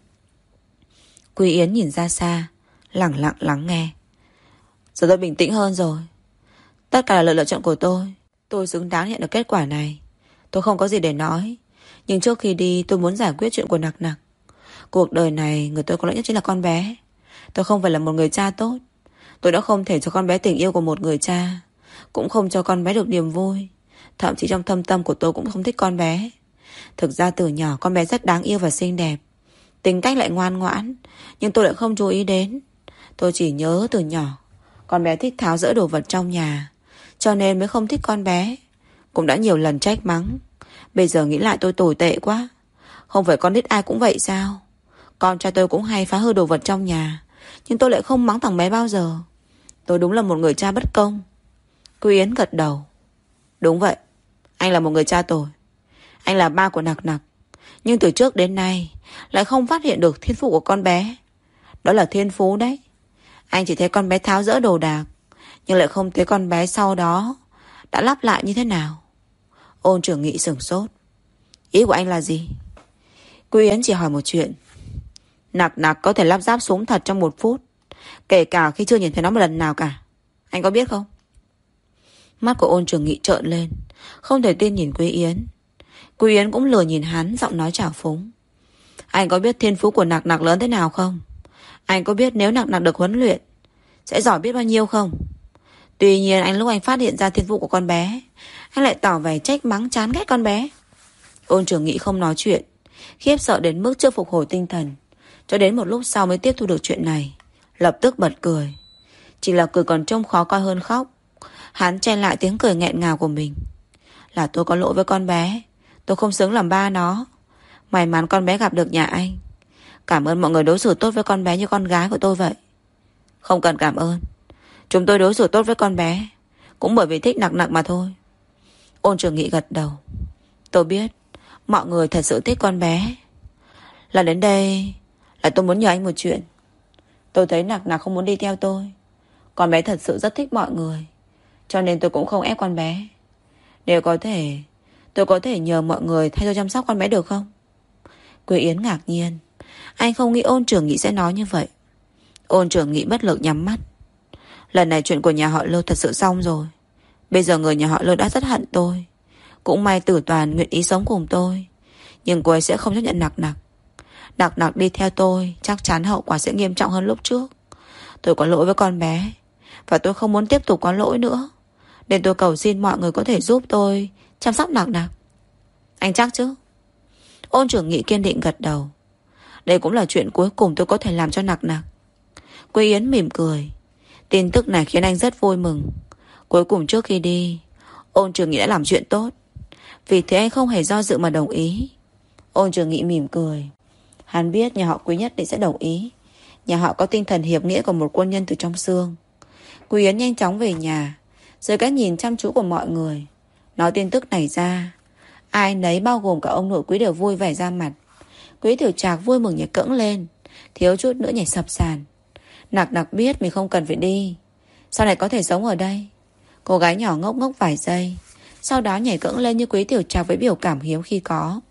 Quý Yến nhìn ra xa, lẳng lặng lắng nghe. Giờ tôi bình tĩnh hơn rồi. Tất cả là lựa chọn của tôi. Tôi xứng đáng nhận được kết quả này. Tôi không có gì để nói. Nhưng trước khi đi tôi muốn giải quyết chuyện của Nặc Nặc. Cuộc đời này người tôi có lỗi nhất chính là con bé. Tôi không phải là một người cha tốt. Tôi đã không thể cho con bé tình yêu của một người cha, cũng không cho con bé được niềm vui. Thậm chí trong thâm tâm của tôi cũng không thích con bé. Thực ra từ nhỏ con bé rất đáng yêu và xinh đẹp, tính cách lại ngoan ngoãn, nhưng tôi lại không chú ý đến. Tôi chỉ nhớ từ nhỏ con bé thích tháo dỡ đồ vật trong nhà, cho nên mới không thích con bé. Cũng đã nhiều lần trách mắng. Bây giờ nghĩ lại tôi tồi tệ quá. Không phải con nít ai cũng vậy sao? Con trai tôi cũng hay phá hư đồ vật trong nhà, nhưng tôi lại không mắng thằng bé bao giờ. Tôi đúng là một người cha bất công. Quý Yến gật đầu. Đúng vậy, anh là một người cha tồi. Anh là ba của Nặc Nặc, nhưng từ trước đến nay lại không phát hiện được thiên phú của con bé. Đó là thiên phú đấy. Anh chỉ thấy con bé tháo dỡ đồ đạc, nhưng lại không thấy con bé sau đó đã lắp lại như thế nào. Ôn Trường Nghị sửng sốt. Ý của anh là gì? Quý Yến chỉ hỏi một chuyện. Nặc Nặc có thể lắp ráp súng thật trong 1 phút, kể cả khi chưa nhìn thấy nó một lần nào cả. Anh có biết không? Mắt của Ôn Trường Nghị trợn lên, không thể tin nhìn Quý Yến. Quý Yến cũng lừa nhìn hắn, giọng nói trào phúng. Anh có biết thiên phú của Nặc Nặc lớn thế nào không? Anh có biết nếu Nặc Nặc được huấn luyện sẽ giỏi biết bao nhiêu không? Tuy nhiên lúc anh phát hiện ra thiên phú của con bé, anh lại tỏ vẻ trách mắng chán ghét con bé. Ôn Trường Nghị không nói chuyện, khiếp sợ đến mức chưa phục hồi tinh thần, cho đến một lúc sau mới tiếp thu được chuyện này. Lập tức bật cười. Chỉ là cười còn trông khó coi hơn khóc. Hắn chen lại tiếng cười nghẹn ngào của mình. Là tôi có lỗi với con bé, tôi không xứng làm ba nó. May mắn con bé gặp được nhà anh. Cảm ơn mọi người đối xử tốt với con bé như con gái của tôi vậy. Không cần cảm ơn. Chúng tôi đối xử tốt với con bé cũng bởi vì thích Nặc Nặc mà thôi. Ôn Trường Nghị gật đầu. Tôi biết mọi người thật sự thích con bé. Lần đến đây là tôi muốn nhờ anh một chuyện. Tôi thấy Nặc Nặc không muốn đi theo tôi. Con bé thật sự rất thích mọi người, cho nên tôi cũng không ép con bé. Nếu có thể, tôi có thể nhờ mọi người thay tôi chăm sóc con bé được không? Quế Yến ngạc nhiên. Anh không nghĩ Ôn Trường Nghị sẽ nói như vậy. Ôn Trường Nghị bất lực nhắm mắt. Lần này chuyện của nhà họ Lưu thật sự xong rồi. Bây giờ người nhà họ Lưu đã rất hận tôi. Cũng may Tử Toàn nguyện ý sống cùng tôi, nhưng cô ấy sẽ không chấp nhận Nặc Nặc. Nặc Nặc đi theo tôi, chắc chắn hậu quả sẽ nghiêm trọng hơn lúc trước. Tôi có lỗi với con bé, và tôi không muốn tiếp tục có lỗi nữa, nên tôi cầu xin mọi người có thể giúp tôi chăm sóc Nặc Nặc. Anh chắc chứ? Ôn Trường Nghị kiên định gật đầu. Đây cũng là chuyện cuối cùng tôi có thể làm cho Nặc Nặc. Quế Yến mỉm cười. Tin tức này khiến anh rất vui mừng. Cuối cùng trước khi đi, Ôn Trường Nghị đã làm chuyện tốt. Vì thế anh không hề do dự mà đồng ý. Ôn Trường Nghị mỉm cười. Hắn biết nhà họ Quý nhất định sẽ đồng ý. Nhà họ có tinh thần hiệp nghĩa của một quân nhân từ trong xương. Quý Yến nhanh chóng về nhà, dưới cái nhìn chăm chú của mọi người. Nói tin tức này ra, ai nấy bao gồm cả ông nội Quý đều vui vẻ ra mặt. Quý Tiểu Trạc vui mừng nhảy cẫng lên, thiếu chút nữa nhảy sập sàn. Nặc Nặc biết mình không cần phải đi, sau này có thể sống ở đây. Cô gái nhỏ ngốc ngốc vài giây, sau đó nhảy cẫng lên như Quý Tiểu Trạc với biểu cảm hiếm khi có.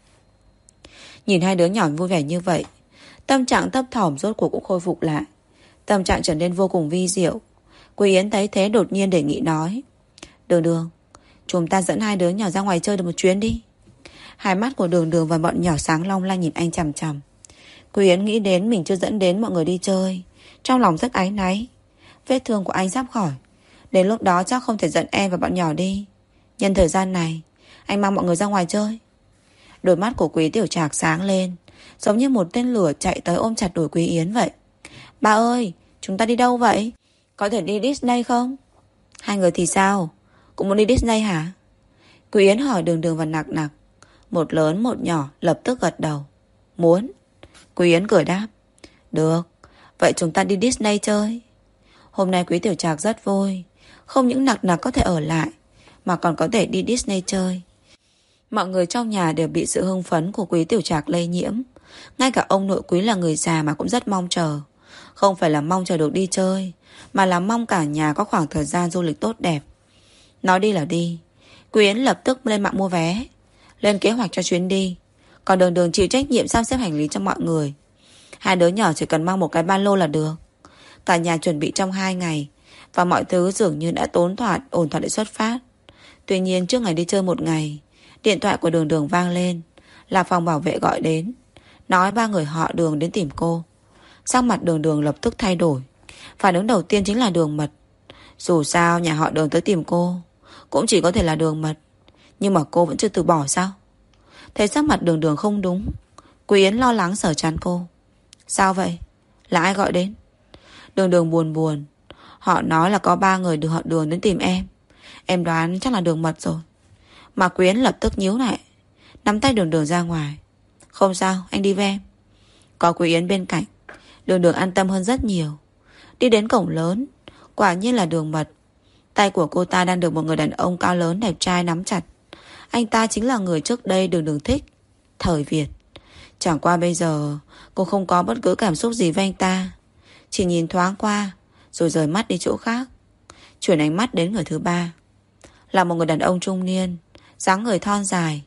Nhìn hai đứa nhỏ vui vẻ như vậy, tâm trạng thấp thỏm rốt cuộc cũng khôi phục lại. Tâm trạng trở nên vô cùng vi diệu. Quý Yến thấy thế đột nhiên đề nghị nói. Đường Đường, chúng ta dẫn hai đứa nhỏ ra ngoài chơi được một chuyến đi. Hai mắt của Đường Đường và bọn nhỏ sáng long lanh nhìn anh chằm chằm. Quý Yến nghĩ đến mình chưa dẫn đến mọi người đi chơi, trong lòng rất áy náy. Vết thương của anh sắp khỏi, đến lúc đó chắc không thể dẫn em và bọn nhỏ đi. Nhân thời gian này, anh mang mọi người ra ngoài chơi. Đôi mắt của Quý Tiểu Trạc sáng lên, giống như một tên lửa chạy tới ôm chặt đùi Quý Yến vậy. Ba ơi, chúng ta đi đâu vậy? Có thể đi Disney không? Hai người thì sao? Cũng muốn đi Disney hả? Quý Yến hỏi Đường Đường và Nặc Nặc. Một lớn một nhỏ lập tức gật đầu. Muốn. Quý Yến cười đáp. Được, vậy chúng ta đi Disney chơi. Hôm nay Quý Tiểu Trạc rất vui. Không những Nặc Nặc có thể ở lại, mà còn có thể đi Disney chơi. Mọi người trong nhà đều bị sự hưng phấn của Quý Tiểu Trạc lây nhiễm. Ngay cả ông nội Quý là người già mà cũng rất mong chờ. Không phải là mong chờ được đi chơi, mà là mong cả nhà có khoảng thời gian du lịch tốt đẹp. Nói đi là đi, Quý Yến lập tức lên mạng mua vé, lên kế hoạch cho chuyến đi. Còn Đường Đường chịu trách nhiệm sắp xếp hành lý cho mọi người. Hai đứa nhỏ chỉ cần mang một cái ba lô là được. Cả nhà chuẩn bị trong 2 ngày, và mọi thứ dường như đã ổn thỏa để xuất phát. Tuy nhiên trước ngày đi chơi một ngày, điện thoại của Đường Đường vang lên. Là phòng bảo vệ gọi đến, nói 3 người họ Đường đến tìm cô. Sắc mặt Đường Đường lập tức thay đổi. Phản ứng đầu tiên chính là Đường Mật. Dù sao nhà họ Đường tới tìm cô cũng chỉ có thể là Đường Mật, nhưng mà cô vẫn chưa từ bỏ sao? Thấy sắc mặt Đường Đường không đúng, Quý Yến lo lắng sờ trán cô. Sao vậy? Là ai gọi đến? Đường Đường buồn buồn. Họ nói là có 3 người được họ Đường đến tìm em. Em đoán chắc là Đường Mật rồi. Mà Quý Yến lập tức nhíu lại, nắm tay Đường Đường ra ngoài. Không sao, anh đi với em. Có Quý Yến bên cạnh, Đường Đường an tâm hơn rất nhiều. Đi đến cổng lớn, quả nhiên là Đường Mật. Tay của cô ta đang được một người đàn ông cao lớn đẹp trai nắm chặt. Anh ta chính là người trước đây Đường Đường thích, Thời Việt. Chẳng qua bây giờ cô không có bất cứ cảm xúc gì với anh ta, chỉ nhìn thoáng qua rồi rời mắt đi chỗ khác. Chuyển ánh mắt đến người thứ ba. Là một người đàn ông trung niên, dáng người thon dài,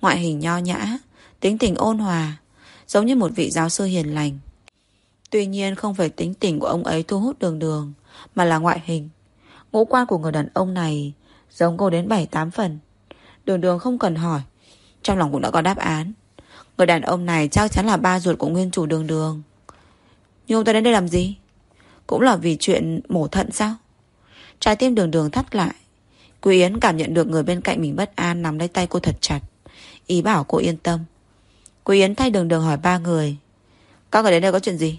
Ngoại hình nho nhã, tính tình ôn hòa, giống như một vị giáo sư hiền lành. Tuy nhiên không phải tính tình của ông ấy thu hút Đường Đường, mà là ngoại hình. Ngũ quan của người đàn ông này giống cô đến 7-8 phần. Đường Đường không cần hỏi, trong lòng cũng đã có đáp án. Người đàn ông này chắc chắn là ba ruột của nguyên chủ Đường Đường. Nhưng ông ta đến đây làm gì? Cũng là vì chuyện mổ thận sao? Trái tim Đường Đường thắt lại. Quý Yến cảm nhận được người bên cạnh mình bất an, nắm lấy tay cô thật chặt, ý bảo cô yên tâm. Quý Yến thay Đường Đường hỏi ba người: các người đến đây có chuyện gì?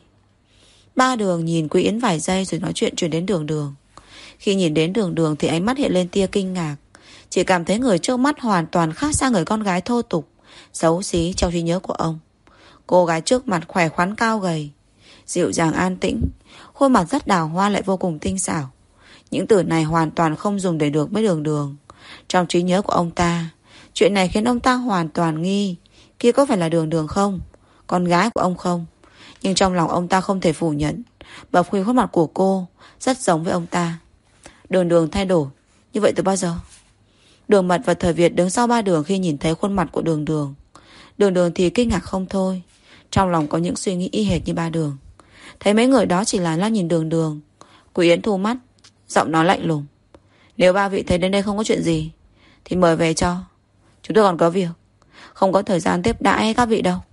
Ba Đường nhìn Quý Yến vài giây rồi nói chuyện chuyển đến Đường Đường. Khi nhìn đến Đường Đường thì ánh mắt hiện lên tia kinh ngạc. Chỉ cảm thấy người trước mắt hoàn toàn khác xa người con gái thô tục, xấu xí trong trí nhớ của ông. Cô gái trước mặt khỏe khoắn cao gầy, dịu dàng an tĩnh, khuôn mặt rất đào hoa lại vô cùng tinh xảo. Những từ này hoàn toàn không dùng để được với Đường Đường. Trong trí nhớ của ông ta, chuyện này khiến ông ta hoàn toàn nghi kia có phải là Đường Đường không, con gái của ông không. Nhưng trong lòng ông ta không thể phủ nhận, bởi vì khuôn mặt của cô rất giống với ông ta. Đường Đường thay đổi như vậy từ bao giờ? Đường Mật và Thời Việt đứng sau ba Đường khi nhìn thấy khuôn mặt của Đường Đường. Đường Đường thì kinh ngạc không thôi, trong lòng có những suy nghĩ y hệt như ba Đường. Thấy mấy người đó chỉ là lo nhìn Đường Đường, Quý Yến thu mắt, giọng nói lạnh lùng: nếu ba vị thấy đến đây không có chuyện gì thì mời về cho. Chúng tôi còn có việc, không có thời gian tiếp đãi các vị đâu.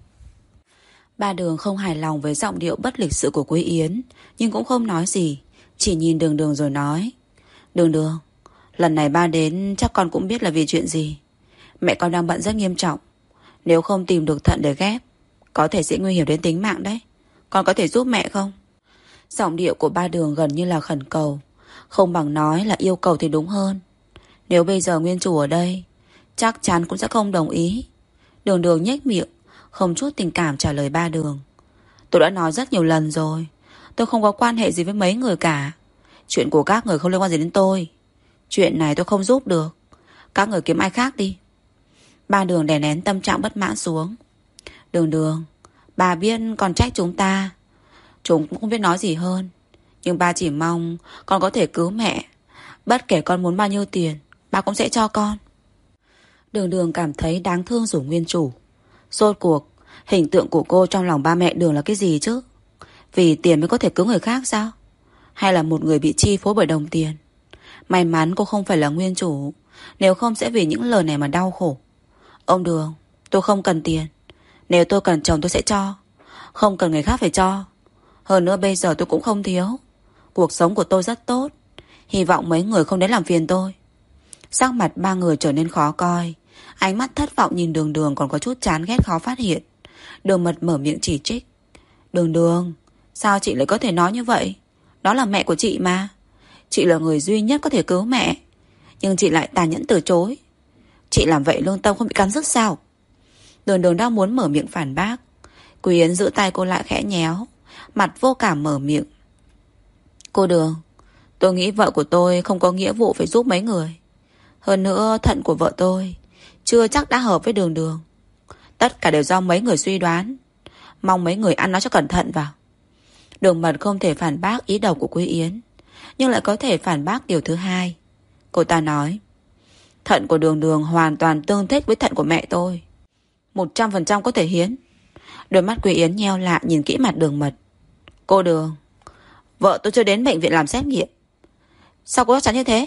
Ba Đường không hài lòng với giọng điệu bất lịch sự của Quý Yến, nhưng cũng không nói gì, chỉ nhìn Đường Đường rồi nói: Đường Đường, lần này ba đến chắc con cũng biết là vì chuyện gì. Mẹ con đang bận rất nghiêm trọng, nếu không tìm được thận để ghép, có thể sẽ nguy hiểm đến tính mạng đấy. Con có thể giúp mẹ không? Giọng điệu của ba Đường gần như là khẩn cầu, không bằng nói là yêu cầu thì đúng hơn. Nếu bây giờ nguyên chủ ở đây, chắc chắn cũng sẽ không đồng ý. Đường Đường nhếch miệng, không chút tình cảm trả lời ba Đường: tôi đã nói rất nhiều lần rồi, tôi không có quan hệ gì với mấy người cả. Chuyện của các người không liên quan gì đến tôi. Chuyện này tôi không giúp được, các người kiếm ai khác đi. Ba Đường đè nén tâm trạng bất mãn xuống. Đường Đường, bà biết con trách chúng ta, chúng cũng không biết nói gì hơn, nhưng ba chỉ mong con có thể cứu mẹ. Bất kể con muốn bao nhiêu tiền, ba cũng sẽ cho con. Đường Đường cảm thấy đáng thương rủ nguyên chủ. Rốt cuộc hình tượng của cô trong lòng ba mẹ Đường là cái gì chứ? Vì tiền mới có thể cứu người khác sao? Hay là một người bị chi phối bởi đồng tiền? May mắn cô không phải là nguyên chủ, nếu không sẽ vì những lời này mà đau khổ. Ông Đường, tôi không cần tiền. Nếu tôi cần chồng tôi sẽ cho, không cần người khác phải cho. Hơn nữa bây giờ tôi cũng không thiếu, cuộc sống của tôi rất tốt. Hy vọng mấy người không đến làm phiền tôi. Sắc mặt ba người trở nên khó coi, ánh mắt thất vọng nhìn Đường Đường, còn có chút chán ghét khó phát hiện. Đường Mật mở miệng chỉ trích: Đường Đường, sao chị lại có thể nói như vậy? Đó là mẹ của chị mà. Chị là người duy nhất có thể cứu mẹ, nhưng chị lại tàn nhẫn từ chối. Chị làm vậy lương tâm không bị cắn rứt sao? Đường Đường đang muốn mở miệng phản bác, Quý Yến giữ tay cô lại khẽ nhéo, mặt vô cảm mở miệng: cô Đường, tôi nghĩ vợ của tôi không có nghĩa vụ phải giúp mấy người. Hơn nữa thận của vợ tôi chưa chắc đã hợp với Đường Đường. Tất cả đều do mấy người suy đoán, mong mấy người ăn nói cho cẩn thận vào. Đường Mật không thể phản bác ý đầu của Quý Yến, nhưng lại có thể phản bác điều thứ hai. Cô ta nói: thận của Đường Đường hoàn toàn tương thích với thận của mẹ tôi, 100% có thể hiến. Đôi mắt Quý Yến nheo lại nhìn kỹ mặt Đường Mật. Cô Đường, vợ tôi chưa đến bệnh viện làm xét nghiệm, sao cô chắc chắn như thế?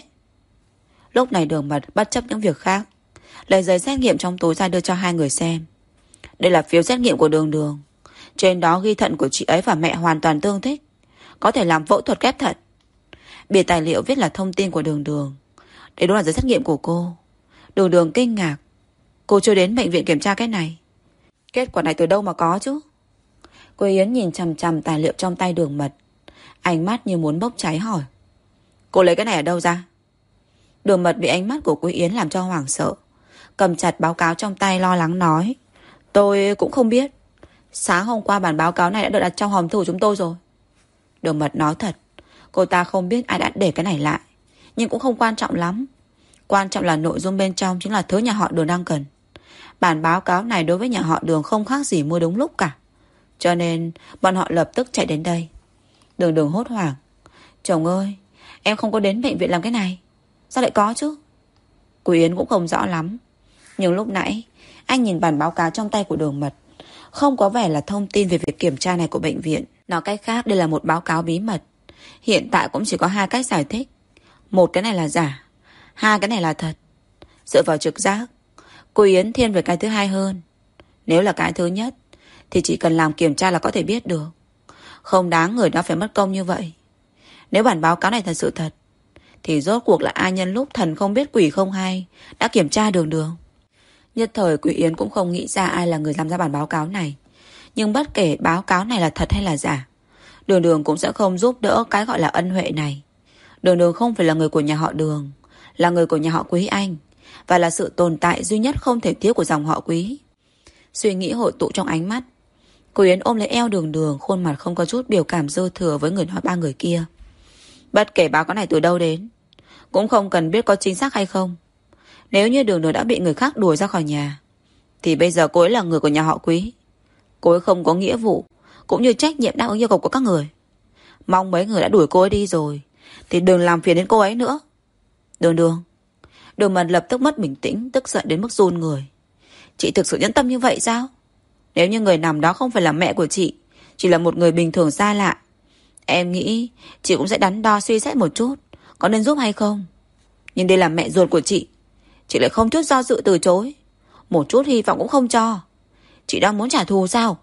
Lúc này Đường Mật bất chấp những việc khác, lấy giấy xét nghiệm trong túi ra đưa cho hai người xem. Đây là phiếu xét nghiệm của Đường Đường, trên đó ghi thận của chị ấy và mẹ hoàn toàn tương thích, có thể làm phẫu thuật ghép thận. Bìa tài liệu viết là thông tin của Đường Đường. Đây đúng là giấy xét nghiệm của cô. Đường Đường kinh ngạc: cô chưa đến bệnh viện kiểm tra cái này, kết quả này từ đâu mà có chứ? Cô Yến nhìn chằm chằm tài liệu trong tay Đường Mật, ánh mắt như muốn bốc cháy hỏi: cô lấy cái này ở đâu ra? Đường Mật bị ánh mắt của Quý Yến làm cho hoảng sợ, cầm chặt báo cáo trong tay lo lắng nói: tôi cũng không biết. Sáng hôm qua bản báo cáo này đã được đặt trong hòm thư của chúng tôi rồi. Đường Mật nói thật, cô ta không biết ai đã để cái này lại, nhưng cũng không quan trọng lắm. Quan trọng là nội dung bên trong chính là thứ nhà họ Đường đang cần. Bản báo cáo này đối với nhà họ Đường không khác gì mua đúng lúc cả, cho nên bọn họ lập tức chạy đến đây. Đường Đường hốt hoảng: chồng ơi, em không có đến bệnh viện làm cái này. Sao lại có chứ? Quý Yến cũng không rõ lắm, nhưng lúc nãy Anh nhìn bản báo cáo trong tay của Đường Mật. Không có vẻ là thông tin về việc kiểm tra này của bệnh viện. Nói cách khác, đây là một báo cáo bí mật. Hiện tại cũng chỉ có 2 cách giải thích. Một, cái này là giả. 2, cái này là thật. Dựa vào trực giác, cô Yến thiên về cái thứ hai hơn. Nếu là cái thứ nhất thì chỉ cần làm kiểm tra là có thể biết được. Không đáng người đó phải mất công như vậy. Nếu bản báo cáo này thật sự thật thì rốt cuộc là ai nhân lúc thần không biết quỷ không hay đã kiểm tra Đường Đường. Nhất thời Quý Yến cũng không nghĩ ra ai là người làm ra bản báo cáo này. Nhưng bất kể báo cáo này là thật hay là giả, Đường Đường cũng sẽ không giúp đỡ cái gọi là ân huệ này. Đường Đường không phải là người của nhà họ Đường, là người của nhà họ Quý Anh, và là sự tồn tại duy nhất không thể thiếu của dòng họ Quý. Suy nghĩ hội tụ trong ánh mắt, Quý Yến ôm lấy eo Đường Đường, khuôn mặt không có chút biểu cảm dư thừa với người nói 3 người kia. Bất kể báo cáo này từ đâu đến, cũng không cần biết có chính xác hay không. Nếu như Đường Đường đã bị người khác đuổi ra khỏi nhà, thì bây giờ cô ấy là người của nhà họ Quý. Cô ấy không có nghĩa vụ cũng như trách nhiệm đáp ứng yêu cầu của các người. Mong mấy người đã đuổi cô ấy đi rồi thì đừng làm phiền đến cô ấy nữa. Đường Đường. Đường Mật lập tức mất bình tĩnh, tức giận đến mức run người. Chị thực sự nhẫn tâm như vậy sao? Nếu như người nằm đó không phải là mẹ của chị, chỉ là một người bình thường xa lạ, em nghĩ chị cũng sẽ đắn đo suy xét một chút có nên giúp hay không. Nhưng đây là mẹ ruột của chị lại không chút do dự từ chối, một chút hy vọng cũng không cho. Chị đang muốn trả thù sao?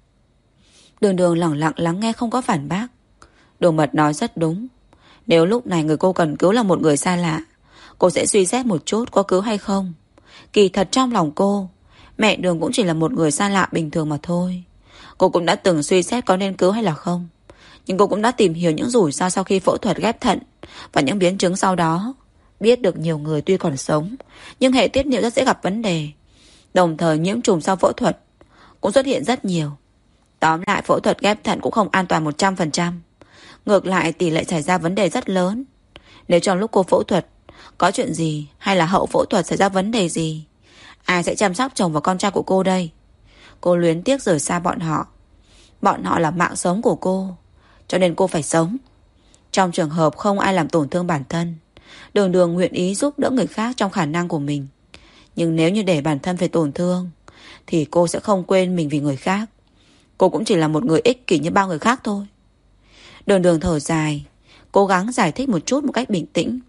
Đường Đường lẳng lặng lắng nghe không có phản bác. Đường Mật nói rất đúng. Nếu lúc này người cô cần cứu là một người xa lạ, cô sẽ suy xét một chút có cứu hay không. Kỳ thật trong lòng cô, mẹ Đường cũng chỉ là một người xa lạ bình thường mà thôi. Cô cũng đã từng suy xét có nên cứu hay là không. Nhưng cô cũng đã tìm hiểu những rủi ro sau khi phẫu thuật ghép thận và những biến chứng sau đó. Biết được nhiều người tuy còn sống, nhưng hệ tiết niệu rất dễ gặp vấn đề. Đồng thời nhiễm trùng sau phẫu thuật cũng xuất hiện rất nhiều. Tóm lại phẫu thuật ghép thận cũng không an toàn 100%. Ngược lại tỷ lệ xảy ra vấn đề rất lớn. Nếu trong lúc cô phẫu thuật có chuyện gì, hay là hậu phẫu thuật xảy ra vấn đề gì, ai sẽ chăm sóc chồng và con trai của cô đây? Cô luyến tiếc rời xa bọn họ. Bọn họ là mạng sống của cô, cho nên cô phải sống. Trong trường hợp không ai làm tổn thương bản thân, Đường Đường nguyện ý giúp đỡ người khác trong khả năng của mình. Nhưng nếu như để bản thân phải tổn thương thì cô sẽ không quên mình vì người khác. Cô cũng chỉ là một người ích kỷ như bao người khác thôi. Đường Đường thở dài, cố gắng giải thích một chút một cách bình tĩnh.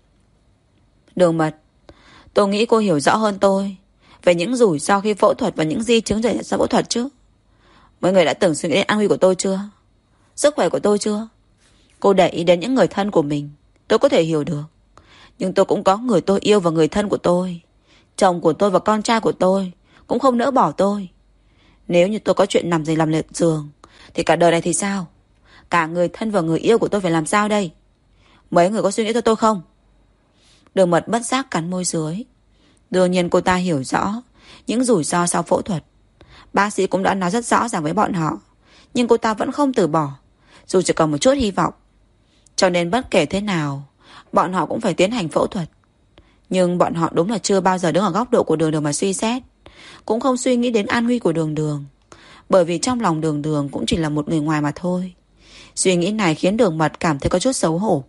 Đường Mật, tôi nghĩ cô hiểu rõ hơn tôi về những rủi ro khi phẫu thuật và những di chứng xảy ra sau phẫu thuật chứ. Mọi người đã từng suy nghĩ đến an nguy của tôi chưa? Sức khỏe của tôi chưa? Cô để ý đến những người thân của mình, tôi có thể hiểu được. Nhưng tôi cũng có người tôi yêu và người thân của tôi. Chồng của tôi và con trai của tôi cũng không nỡ bỏ tôi. Nếu như tôi có chuyện nằm làm liệt giường thì cả đời này thì sao? Cả người thân và người yêu của tôi phải làm sao đây? Mấy người có suy nghĩ cho tôi không? Đường Mật bất giác cắn môi dưới. Đương nhiên cô ta hiểu rõ những rủi ro sau phẫu thuật. Bác sĩ cũng đã nói rất rõ ràng với bọn họ. Nhưng cô ta vẫn không từ bỏ, dù chỉ còn một chút hy vọng. Cho nên bất kể thế nào, bọn họ cũng phải tiến hành phẫu thuật. Nhưng bọn họ đúng là chưa bao giờ đứng ở góc độ của Đường Đường mà suy xét. Cũng không suy nghĩ đến an nguy của Đường Đường. Bởi vì trong lòng Đường Đường cũng chỉ là một người ngoài mà thôi. Suy nghĩ này khiến Đường Mật cảm thấy có chút xấu hổ.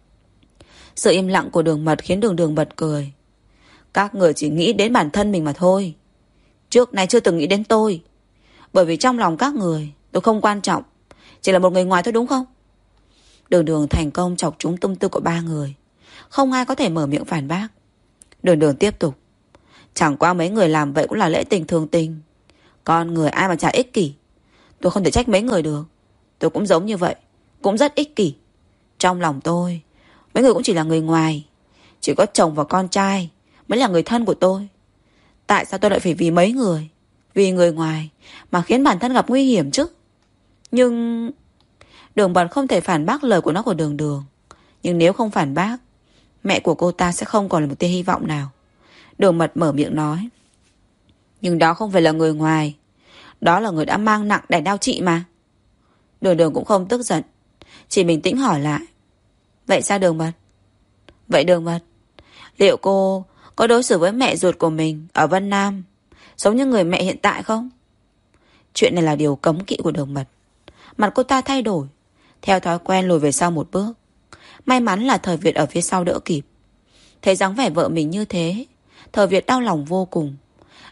Sự im lặng của Đường Mật khiến Đường Đường bật cười. Các người chỉ nghĩ đến bản thân mình mà thôi. Trước nay chưa từng nghĩ đến tôi. Bởi vì trong lòng các người tôi không quan trọng, chỉ là một người ngoài thôi đúng không? Đường Đường thành công chọc trúng tâm tư của 3 người. Không ai có thể mở miệng phản bác. Đường Đường tiếp tục. Chẳng qua mấy người làm vậy cũng là lễ tình thường tình. Con người ai mà chả ích kỷ. Tôi không thể trách mấy người được. Tôi cũng giống như vậy, cũng rất ích kỷ. Trong lòng tôi, mấy người cũng chỉ là người ngoài. Chỉ có chồng và con trai mới là người thân của tôi. Tại sao tôi lại phải vì mấy người, vì người ngoài mà khiến bản thân gặp nguy hiểm chứ? Nhưng Đường Mật không thể phản bác lời của nó của Đường Đường. Nhưng nếu không phản bác, mẹ của cô ta sẽ không còn là một tia hy vọng nào. Đường Mật mở miệng nói. Nhưng đó không phải là người ngoài, đó là người đã mang nặng đẻ đau chị mà. Đường Đường cũng không tức giận, chỉ bình tĩnh hỏi lại. Vậy sao Đường Mật? Vậy Đường Mật, liệu cô có đối xử với mẹ ruột của mình ở Vân Nam giống như người mẹ hiện tại không? Chuyện này là điều cấm kỵ của Đường Mật. Mặt cô ta thay đổi, theo thói quen lùi về sau một bước. May mắn là Thời Việt ở phía sau đỡ kịp. Thấy dáng vẻ vợ mình như thế, Thời Việt đau lòng vô cùng.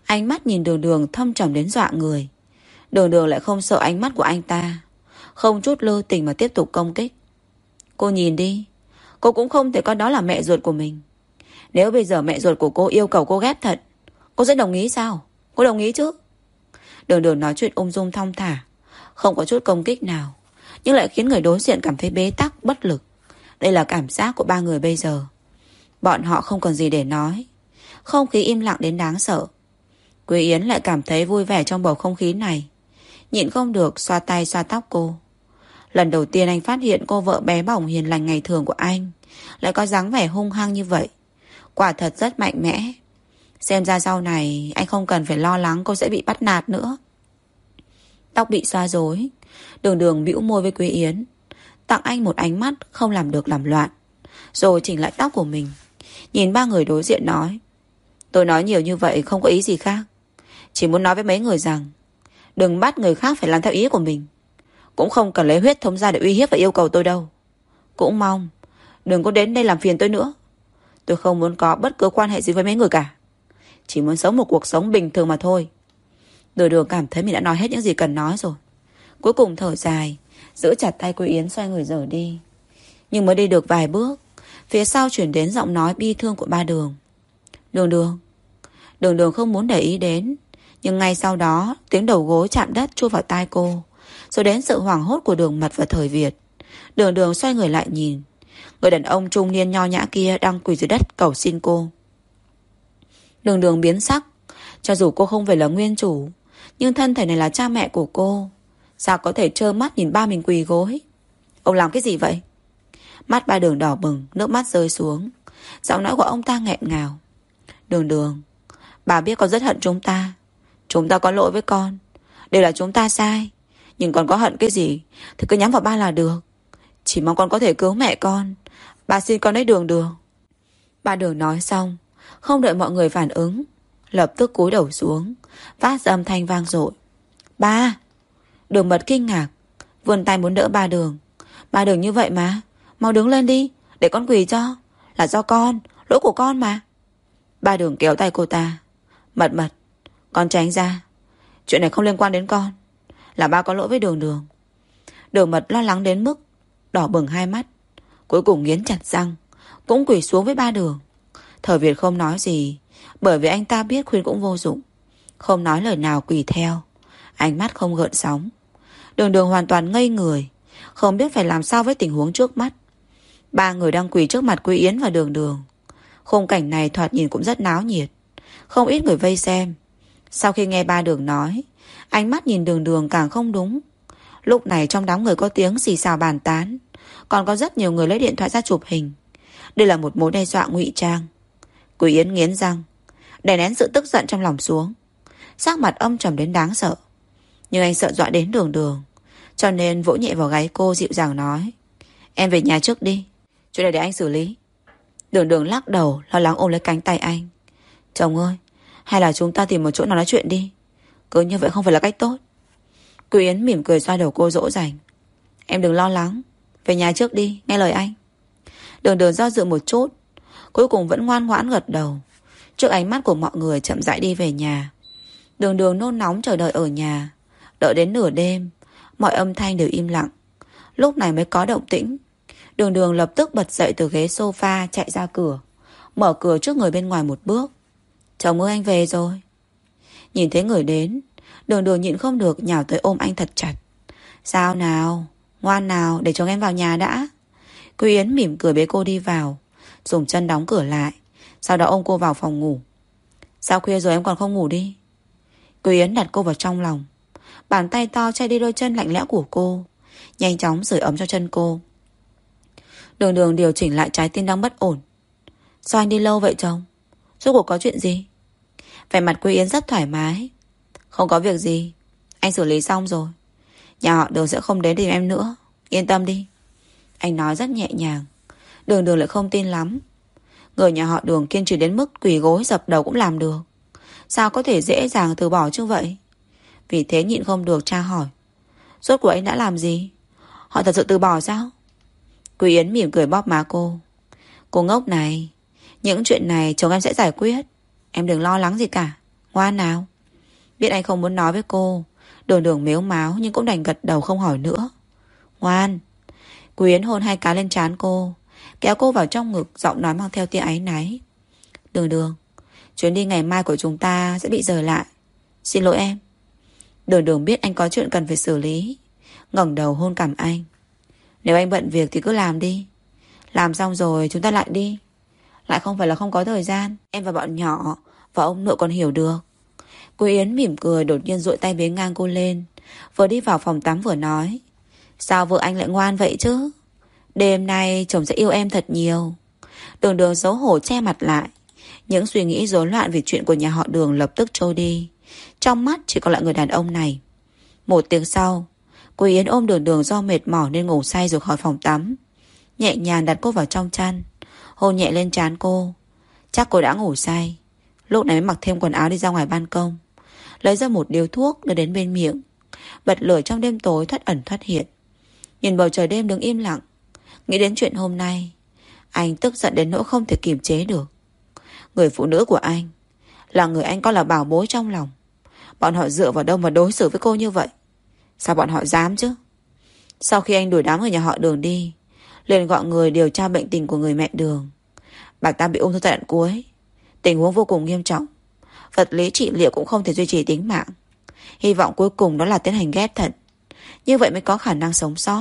Ánh mắt nhìn Đường Đường thâm trầm đến dọa người. Đường Đường lại không sợ ánh mắt của anh ta, không chút lưu tình mà tiếp tục công kích. Cô nhìn đi, cô cũng không thể coi đó là mẹ ruột của mình. Nếu bây giờ mẹ ruột của cô yêu cầu cô ghép thận, cô sẽ đồng ý sao? Cô đồng ý chứ? Đường Đường nói chuyện ung dung thong thả, không có chút công kích nào, nhưng lại khiến người đối diện cảm thấy bế tắc, bất lực. Đây là cảm giác của ba người bây giờ. Bọn họ không còn gì để nói. Không khí im lặng đến đáng sợ. Quý Yến lại cảm thấy vui vẻ trong bầu không khí này, nhịn không được xoa tay xoa tóc cô. Lần đầu tiên anh phát hiện cô vợ bé bỏng hiền lành ngày thường của anh lại có dáng vẻ hung hăng như vậy. Quả thật rất mạnh mẽ. Xem ra sau này anh không cần phải lo lắng cô sẽ bị bắt nạt nữa. Tóc bị xoa rối, Đường Đường bĩu môi với Quý Yến, tặng anh một ánh mắt không làm được làm loạn, rồi chỉnh lại tóc của mình. Nhìn ba người đối diện nói: tôi nói nhiều như vậy không có ý gì khác, chỉ muốn nói với mấy người rằng đừng bắt người khác phải làm theo ý của mình. Cũng không cần lấy huyết thống ra để uy hiếp và yêu cầu tôi đâu. Cũng mong đừng có đến đây làm phiền tôi nữa. Tôi không muốn có bất cứ quan hệ gì với mấy người cả, chỉ muốn sống một cuộc sống bình thường mà thôi. Đường Đường cảm thấy mình đã nói hết những gì cần nói rồi, cuối cùng thở dài, giữ chặt tay Quý Yến xoay người rời đi. Nhưng mới đi được vài bước, phía sau chuyển đến giọng nói bi thương của ba Đường. Đường Đường. Đường Đường không muốn để ý đến, nhưng ngay sau đó tiếng đầu gối chạm đất chui vào tai cô, rồi đến sự hoảng hốt của Đường Mật và Thời Việt. Đường Đường xoay người lại nhìn, người đàn ông trung niên nho nhã kia đang quỳ dưới đất cầu xin cô. Đường Đường biến sắc. Cho dù cô không phải là nguyên chủ, nhưng thân thể này là cha mẹ của cô, sao có thể trơ mắt nhìn ba mình quỳ gối? Ông làm cái gì vậy? Mắt ba Đường đỏ bừng, nước mắt rơi xuống. Giọng nói của ông ta nghẹn ngào. Đường Đường, bà biết con rất hận chúng ta. Chúng ta có lỗi với con, đều là chúng ta sai. Nhưng con có hận cái gì thì cứ nhắm vào ba là được. Chỉ mong con có thể cứu mẹ con. Bà xin con đấy Đường Đường. Ba Đường nói xong, không đợi mọi người phản ứng, lập tức cúi đầu xuống, phát ra âm thanh vang dội. Ba! Đường Mật kinh ngạc, vươn tay muốn đỡ ba Đường. Ba Đường như vậy mà, mau đứng lên đi, để con quỳ cho. Là do con, lỗi của con mà. Ba Đường kéo tay cô ta. Mật Mật, con tránh ra. Chuyện này không liên quan đến con, là ba có lỗi với Đường Đường. Đường Mật lo lắng đến mức đỏ bừng hai mắt, cuối cùng nghiến chặt răng, cũng quỳ xuống với ba Đường. Thời Việt không nói gì, bởi vì anh ta biết khuyên cũng vô dụng, không nói lời nào quỳ theo, ánh mắt không gợn sóng. Đường Đường hoàn toàn ngây người, không biết phải làm sao với tình huống trước mắt. Ba người đang quỳ trước mặt Quý Yến và Đường Đường. Khung cảnh này thoạt nhìn cũng rất náo nhiệt, không ít người vây xem. Sau khi nghe ba Đường nói, ánh mắt nhìn Đường Đường càng không đúng. Lúc này trong đám người có tiếng xì xào bàn tán, còn có rất nhiều người lấy điện thoại ra chụp hình. Đây là một mối đe dọa ngụy trang. Quý Yến nghiến răng, đè nén sự tức giận trong lòng xuống, sắc mặt âm trầm đến đáng sợ. Nhưng anh sợ dọa đến Đường Đường, cho nên vỗ nhẹ vào gáy cô, dịu dàng nói: em về nhà trước đi, chuyện này để anh xử lý. Đường Đường lắc đầu, lo lắng ôm lấy cánh tay anh. Chồng ơi, hay là chúng ta tìm một chỗ nào nói chuyện đi, cứ như vậy không phải là cách tốt. Quý Yến mỉm cười xoa đầu cô dỗ dành. Em đừng lo lắng, về nhà trước đi, nghe lời anh. Đường Đường do dự một chút, cuối cùng vẫn ngoan ngoãn gật đầu. Trước ánh mắt của mọi người chậm rãi đi về nhà. Đường Đường nôn nóng chờ đợi ở nhà. Đợi đến nửa đêm, mọi âm thanh đều im lặng. Lúc này mới có động tĩnh. Đường Đường lập tức bật dậy từ ghế sofa, chạy ra cửa, mở cửa trước người bên ngoài một bước. Chồng ơi, anh về rồi. Nhìn thấy người đến, Đường Đường nhịn không được nhào tới ôm anh thật chặt. Sao nào, ngoan nào, để chồng em vào nhà đã. Quý Yến mỉm cười bế cô đi vào, dùng chân đóng cửa lại, sau đó ôm cô vào phòng ngủ. Sao khuya rồi em còn không ngủ đi? Quý Yến đặt cô vào trong lòng, bàn tay to che đi đôi chân lạnh lẽo của cô, nhanh chóng sưởi ấm cho chân cô. Đường Đường điều chỉnh lại trái tim đang bất ổn. Sao anh đi lâu vậy chồng? Rốt cuộc có chuyện gì? Vẻ mặt Quý Yến rất thoải mái. Không có việc gì, anh xử lý xong rồi. Nhà họ Đường sẽ không đến tìm em nữa, yên tâm đi. Anh nói rất nhẹ nhàng. Đường Đường lại không tin lắm. Người nhà họ Đường kiên trì đến mức quỳ gối dập đầu cũng làm được, sao có thể dễ dàng từ bỏ như vậy? Vì thế nhịn không được tra hỏi: rốt cuộc anh đã làm gì? Họ thật sự từ bỏ sao? Quý Yến mỉm cười bóp má cô. Cô ngốc này, những chuyện này chồng em sẽ giải quyết, em đừng lo lắng gì cả, Ngoan nào. Biết anh không muốn nói với cô, Đường Đường mếu máo nhưng cũng đành gật đầu không hỏi nữa. Ngoan. Quý Yến hôn 2 cái lên trán cô, kéo cô vào trong ngực, giọng nói mang theo tia áy náy. Đường Đường, chuyến đi ngày mai của chúng ta sẽ bị rời lại. Xin lỗi em. Đường Đường biết anh có chuyện cần phải xử lý, ngẩng đầu hôn cằm anh. Nếu anh bận việc thì cứ làm đi. Làm xong rồi chúng ta lại đi. Lại không phải là không có thời gian. Em và bọn nhỏ và ông nội còn hiểu được. Quý Yến mỉm cười, đột nhiên duỗi tay bế ngang cô lên, vừa đi vào phòng tắm vừa nói. Sao vợ anh lại ngoan vậy chứ? Đêm nay chồng sẽ yêu em thật nhiều. Đường Đường xấu hổ che mặt lại. Những suy nghĩ rối loạn về chuyện của nhà họ Đường lập tức trôi đi. Trong mắt chỉ còn lại người đàn ông này. 1 tiếng sau, Quý Yến ôm Đường Đường do mệt mỏi nên ngủ say rồi khỏi phòng tắm. Nhẹ nhàng đặt cô vào trong chăn, hôn nhẹ lên trán cô. Chắc cô đã ngủ say. Lúc này mới mặc thêm quần áo đi ra ngoài ban công, lấy ra một điếu thuốc đưa đến bên miệng, bật lửa trong đêm tối thoát ẩn thoát hiện. Nhìn bầu trời đêm đứng im lặng, nghĩ đến chuyện hôm nay, anh tức giận đến nỗi không thể kiềm chế được. Người phụ nữ của anh là người anh coi là bảo bối trong lòng. Bọn họ dựa vào đâu mà đối xử với cô như vậy? Sao bọn họ dám chứ? Sau khi anh đuổi đám người nhà họ Đường đi, liền gọi người điều tra bệnh tình của người mẹ Đường. Bà ta bị ung thư giai đoạn cuối, tình huống vô cùng nghiêm trọng, vật lý trị liệu cũng không thể duy trì tính mạng. Hy vọng cuối cùng đó là tiến hành ghép thận, như vậy mới có khả năng sống sót.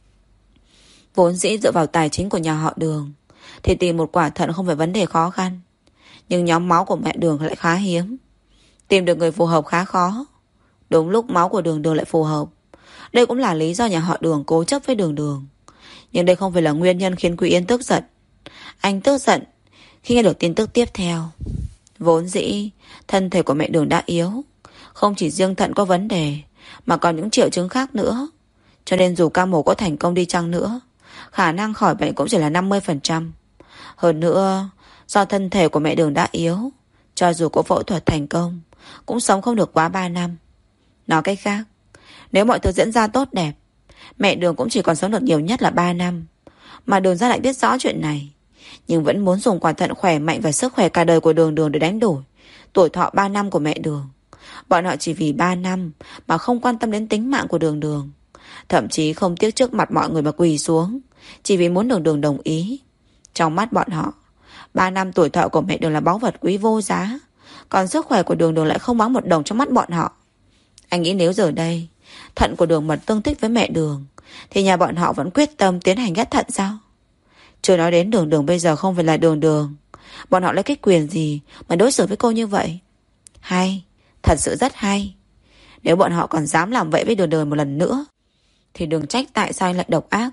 Vốn dĩ dựa vào tài chính của nhà họ Đường thì tìm một quả thận không phải vấn đề khó khăn, nhưng nhóm máu của mẹ Đường lại khá hiếm, tìm được người phù hợp khá khó. Đúng lúc máu của Đường Đường lại phù hợp. Đây cũng là lý do nhà họ Đường cố chấp với Đường Đường. Nhưng đây không phải là nguyên nhân khiến Quý Yến tức giận. Anh tức giận khi nghe được tin tức tiếp theo. Vốn dĩ thân thể của mẹ Đường đã yếu, không chỉ riêng thận có vấn đề mà còn những triệu chứng khác nữa. Cho nên dù ca mổ có thành công đi chăng nữa, khả năng khỏi bệnh cũng chỉ là 50%. Hơn nữa, do thân thể của mẹ Đường đã yếu, cho dù có phẫu thuật thành công cũng sống không được quá 3 năm. Nói cách khác, nếu mọi thứ diễn ra tốt đẹp, mẹ Đường cũng chỉ còn sống được nhiều nhất là 3 năm. Mà Đường ra lại biết rõ chuyện này, nhưng vẫn muốn dùng quả thận khỏe mạnh và sức khỏe cả đời của Đường Đường để đánh đổi tuổi thọ 3 năm của mẹ Đường. Bọn họ chỉ vì 3 năm mà không quan tâm đến tính mạng của Đường Đường, thậm chí không tiếc trước mặt mọi người mà quỳ xuống, chỉ vì muốn Đường Đường đồng ý. Trong mắt bọn họ, 3 năm tuổi thọ của mẹ Đường là báu vật quý vô giá, còn sức khỏe của Đường Đường lại không đáng một đồng trong mắt bọn họ. Anh nghĩ nếu giờ đây thận của Đường Mật tương thích với mẹ Đường thì nhà bọn họ vẫn quyết tâm tiến hành ghép thận sao? Chưa nói đến Đường Đường bây giờ không phải là Đường Đường, bọn họ lấy cái quyền gì mà đối xử với cô như vậy? Hay, thật sự rất hay. Nếu bọn họ còn dám làm vậy với Đường Đường một lần nữa thì đừng trách tại sao anh lại độc ác.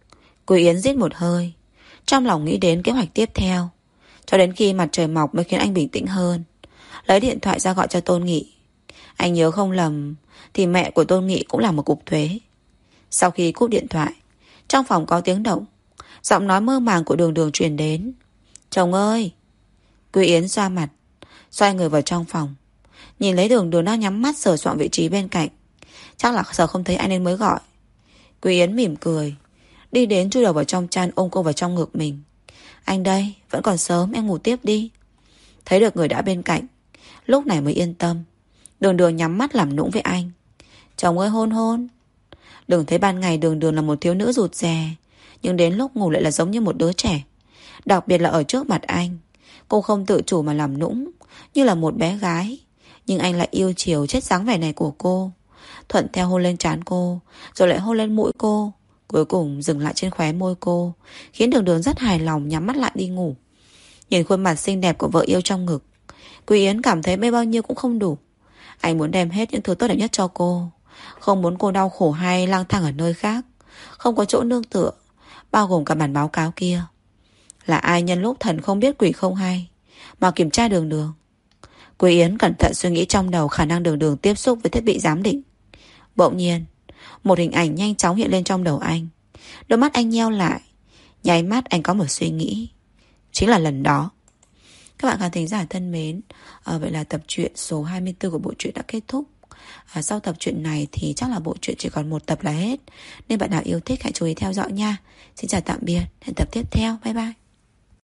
Quý Yến rít một hơi, trong lòng nghĩ đến kế hoạch tiếp theo, cho đến khi mặt trời mọc mới khiến anh bình tĩnh hơn. Lấy điện thoại ra gọi cho Tôn Nghị. Anh nhớ không lầm thì mẹ của Tôn Nghị cũng là một cục thuế. Sau khi cúp điện thoại, trong phòng có tiếng động, giọng nói mơ màng của Đường Đường truyền đến. Chồng ơi! Quý Yến xoa mặt, xoay người vào trong phòng, nhìn lấy Đường Đường đang nhắm mắt sờ soạng vị trí bên cạnh. Chắc là sợ không thấy anh nên mới gọi. Quý Yến mỉm cười, đi đến chui đầu vào trong chăn, ôm cô vào trong ngực mình. Anh đây, vẫn còn sớm, em ngủ tiếp đi. Thấy được người đã bên cạnh, lúc này mới yên tâm. Đường Đường nhắm mắt làm nũng với anh. Chồng ơi, hôn hôn. Đừng thấy ban ngày Đường Đường là một thiếu nữ rụt rè, nhưng đến lúc ngủ lại là giống như một đứa trẻ. Đặc biệt là ở trước mặt anh, cô không tự chủ mà làm nũng, như là một bé gái. Nhưng anh lại yêu chiều chết dáng vẻ này của cô, thuận theo hôn lên trán cô, rồi lại hôn lên mũi cô, cuối cùng dừng lại trên khóe môi cô, khiến Đường Đường rất hài lòng nhắm mắt lại đi ngủ. Nhìn khuôn mặt xinh đẹp của vợ yêu trong ngực, Quý Yến cảm thấy mấy bao nhiêu cũng không đủ. Anh muốn đem hết những thứ tốt đẹp nhất cho cô, không muốn cô đau khổ hay lang thang ở nơi khác, không có chỗ nương tựa, bao gồm cả bản báo cáo kia. Là ai nhân lúc thần không biết quỷ không hay mà kiểm tra Đường Đường? Quý Yến cẩn thận suy nghĩ trong đầu khả năng Đường Đường tiếp xúc với thiết bị giám định. Bỗng nhiên, một hình ảnh nhanh chóng hiện lên trong đầu anh. Đôi mắt anh nheo lại, nháy mắt anh có một suy nghĩ. Chính là lần đó. Các bạn khán thính giả thân mến, vậy là tập truyện số 24 của bộ truyện đã kết thúc. Sau tập truyện này thì chắc là bộ truyện chỉ còn một tập là hết, nên bạn nào yêu thích hãy chú ý theo dõi nha. Xin chào tạm biệt, hẹn tập tiếp theo, bye bye.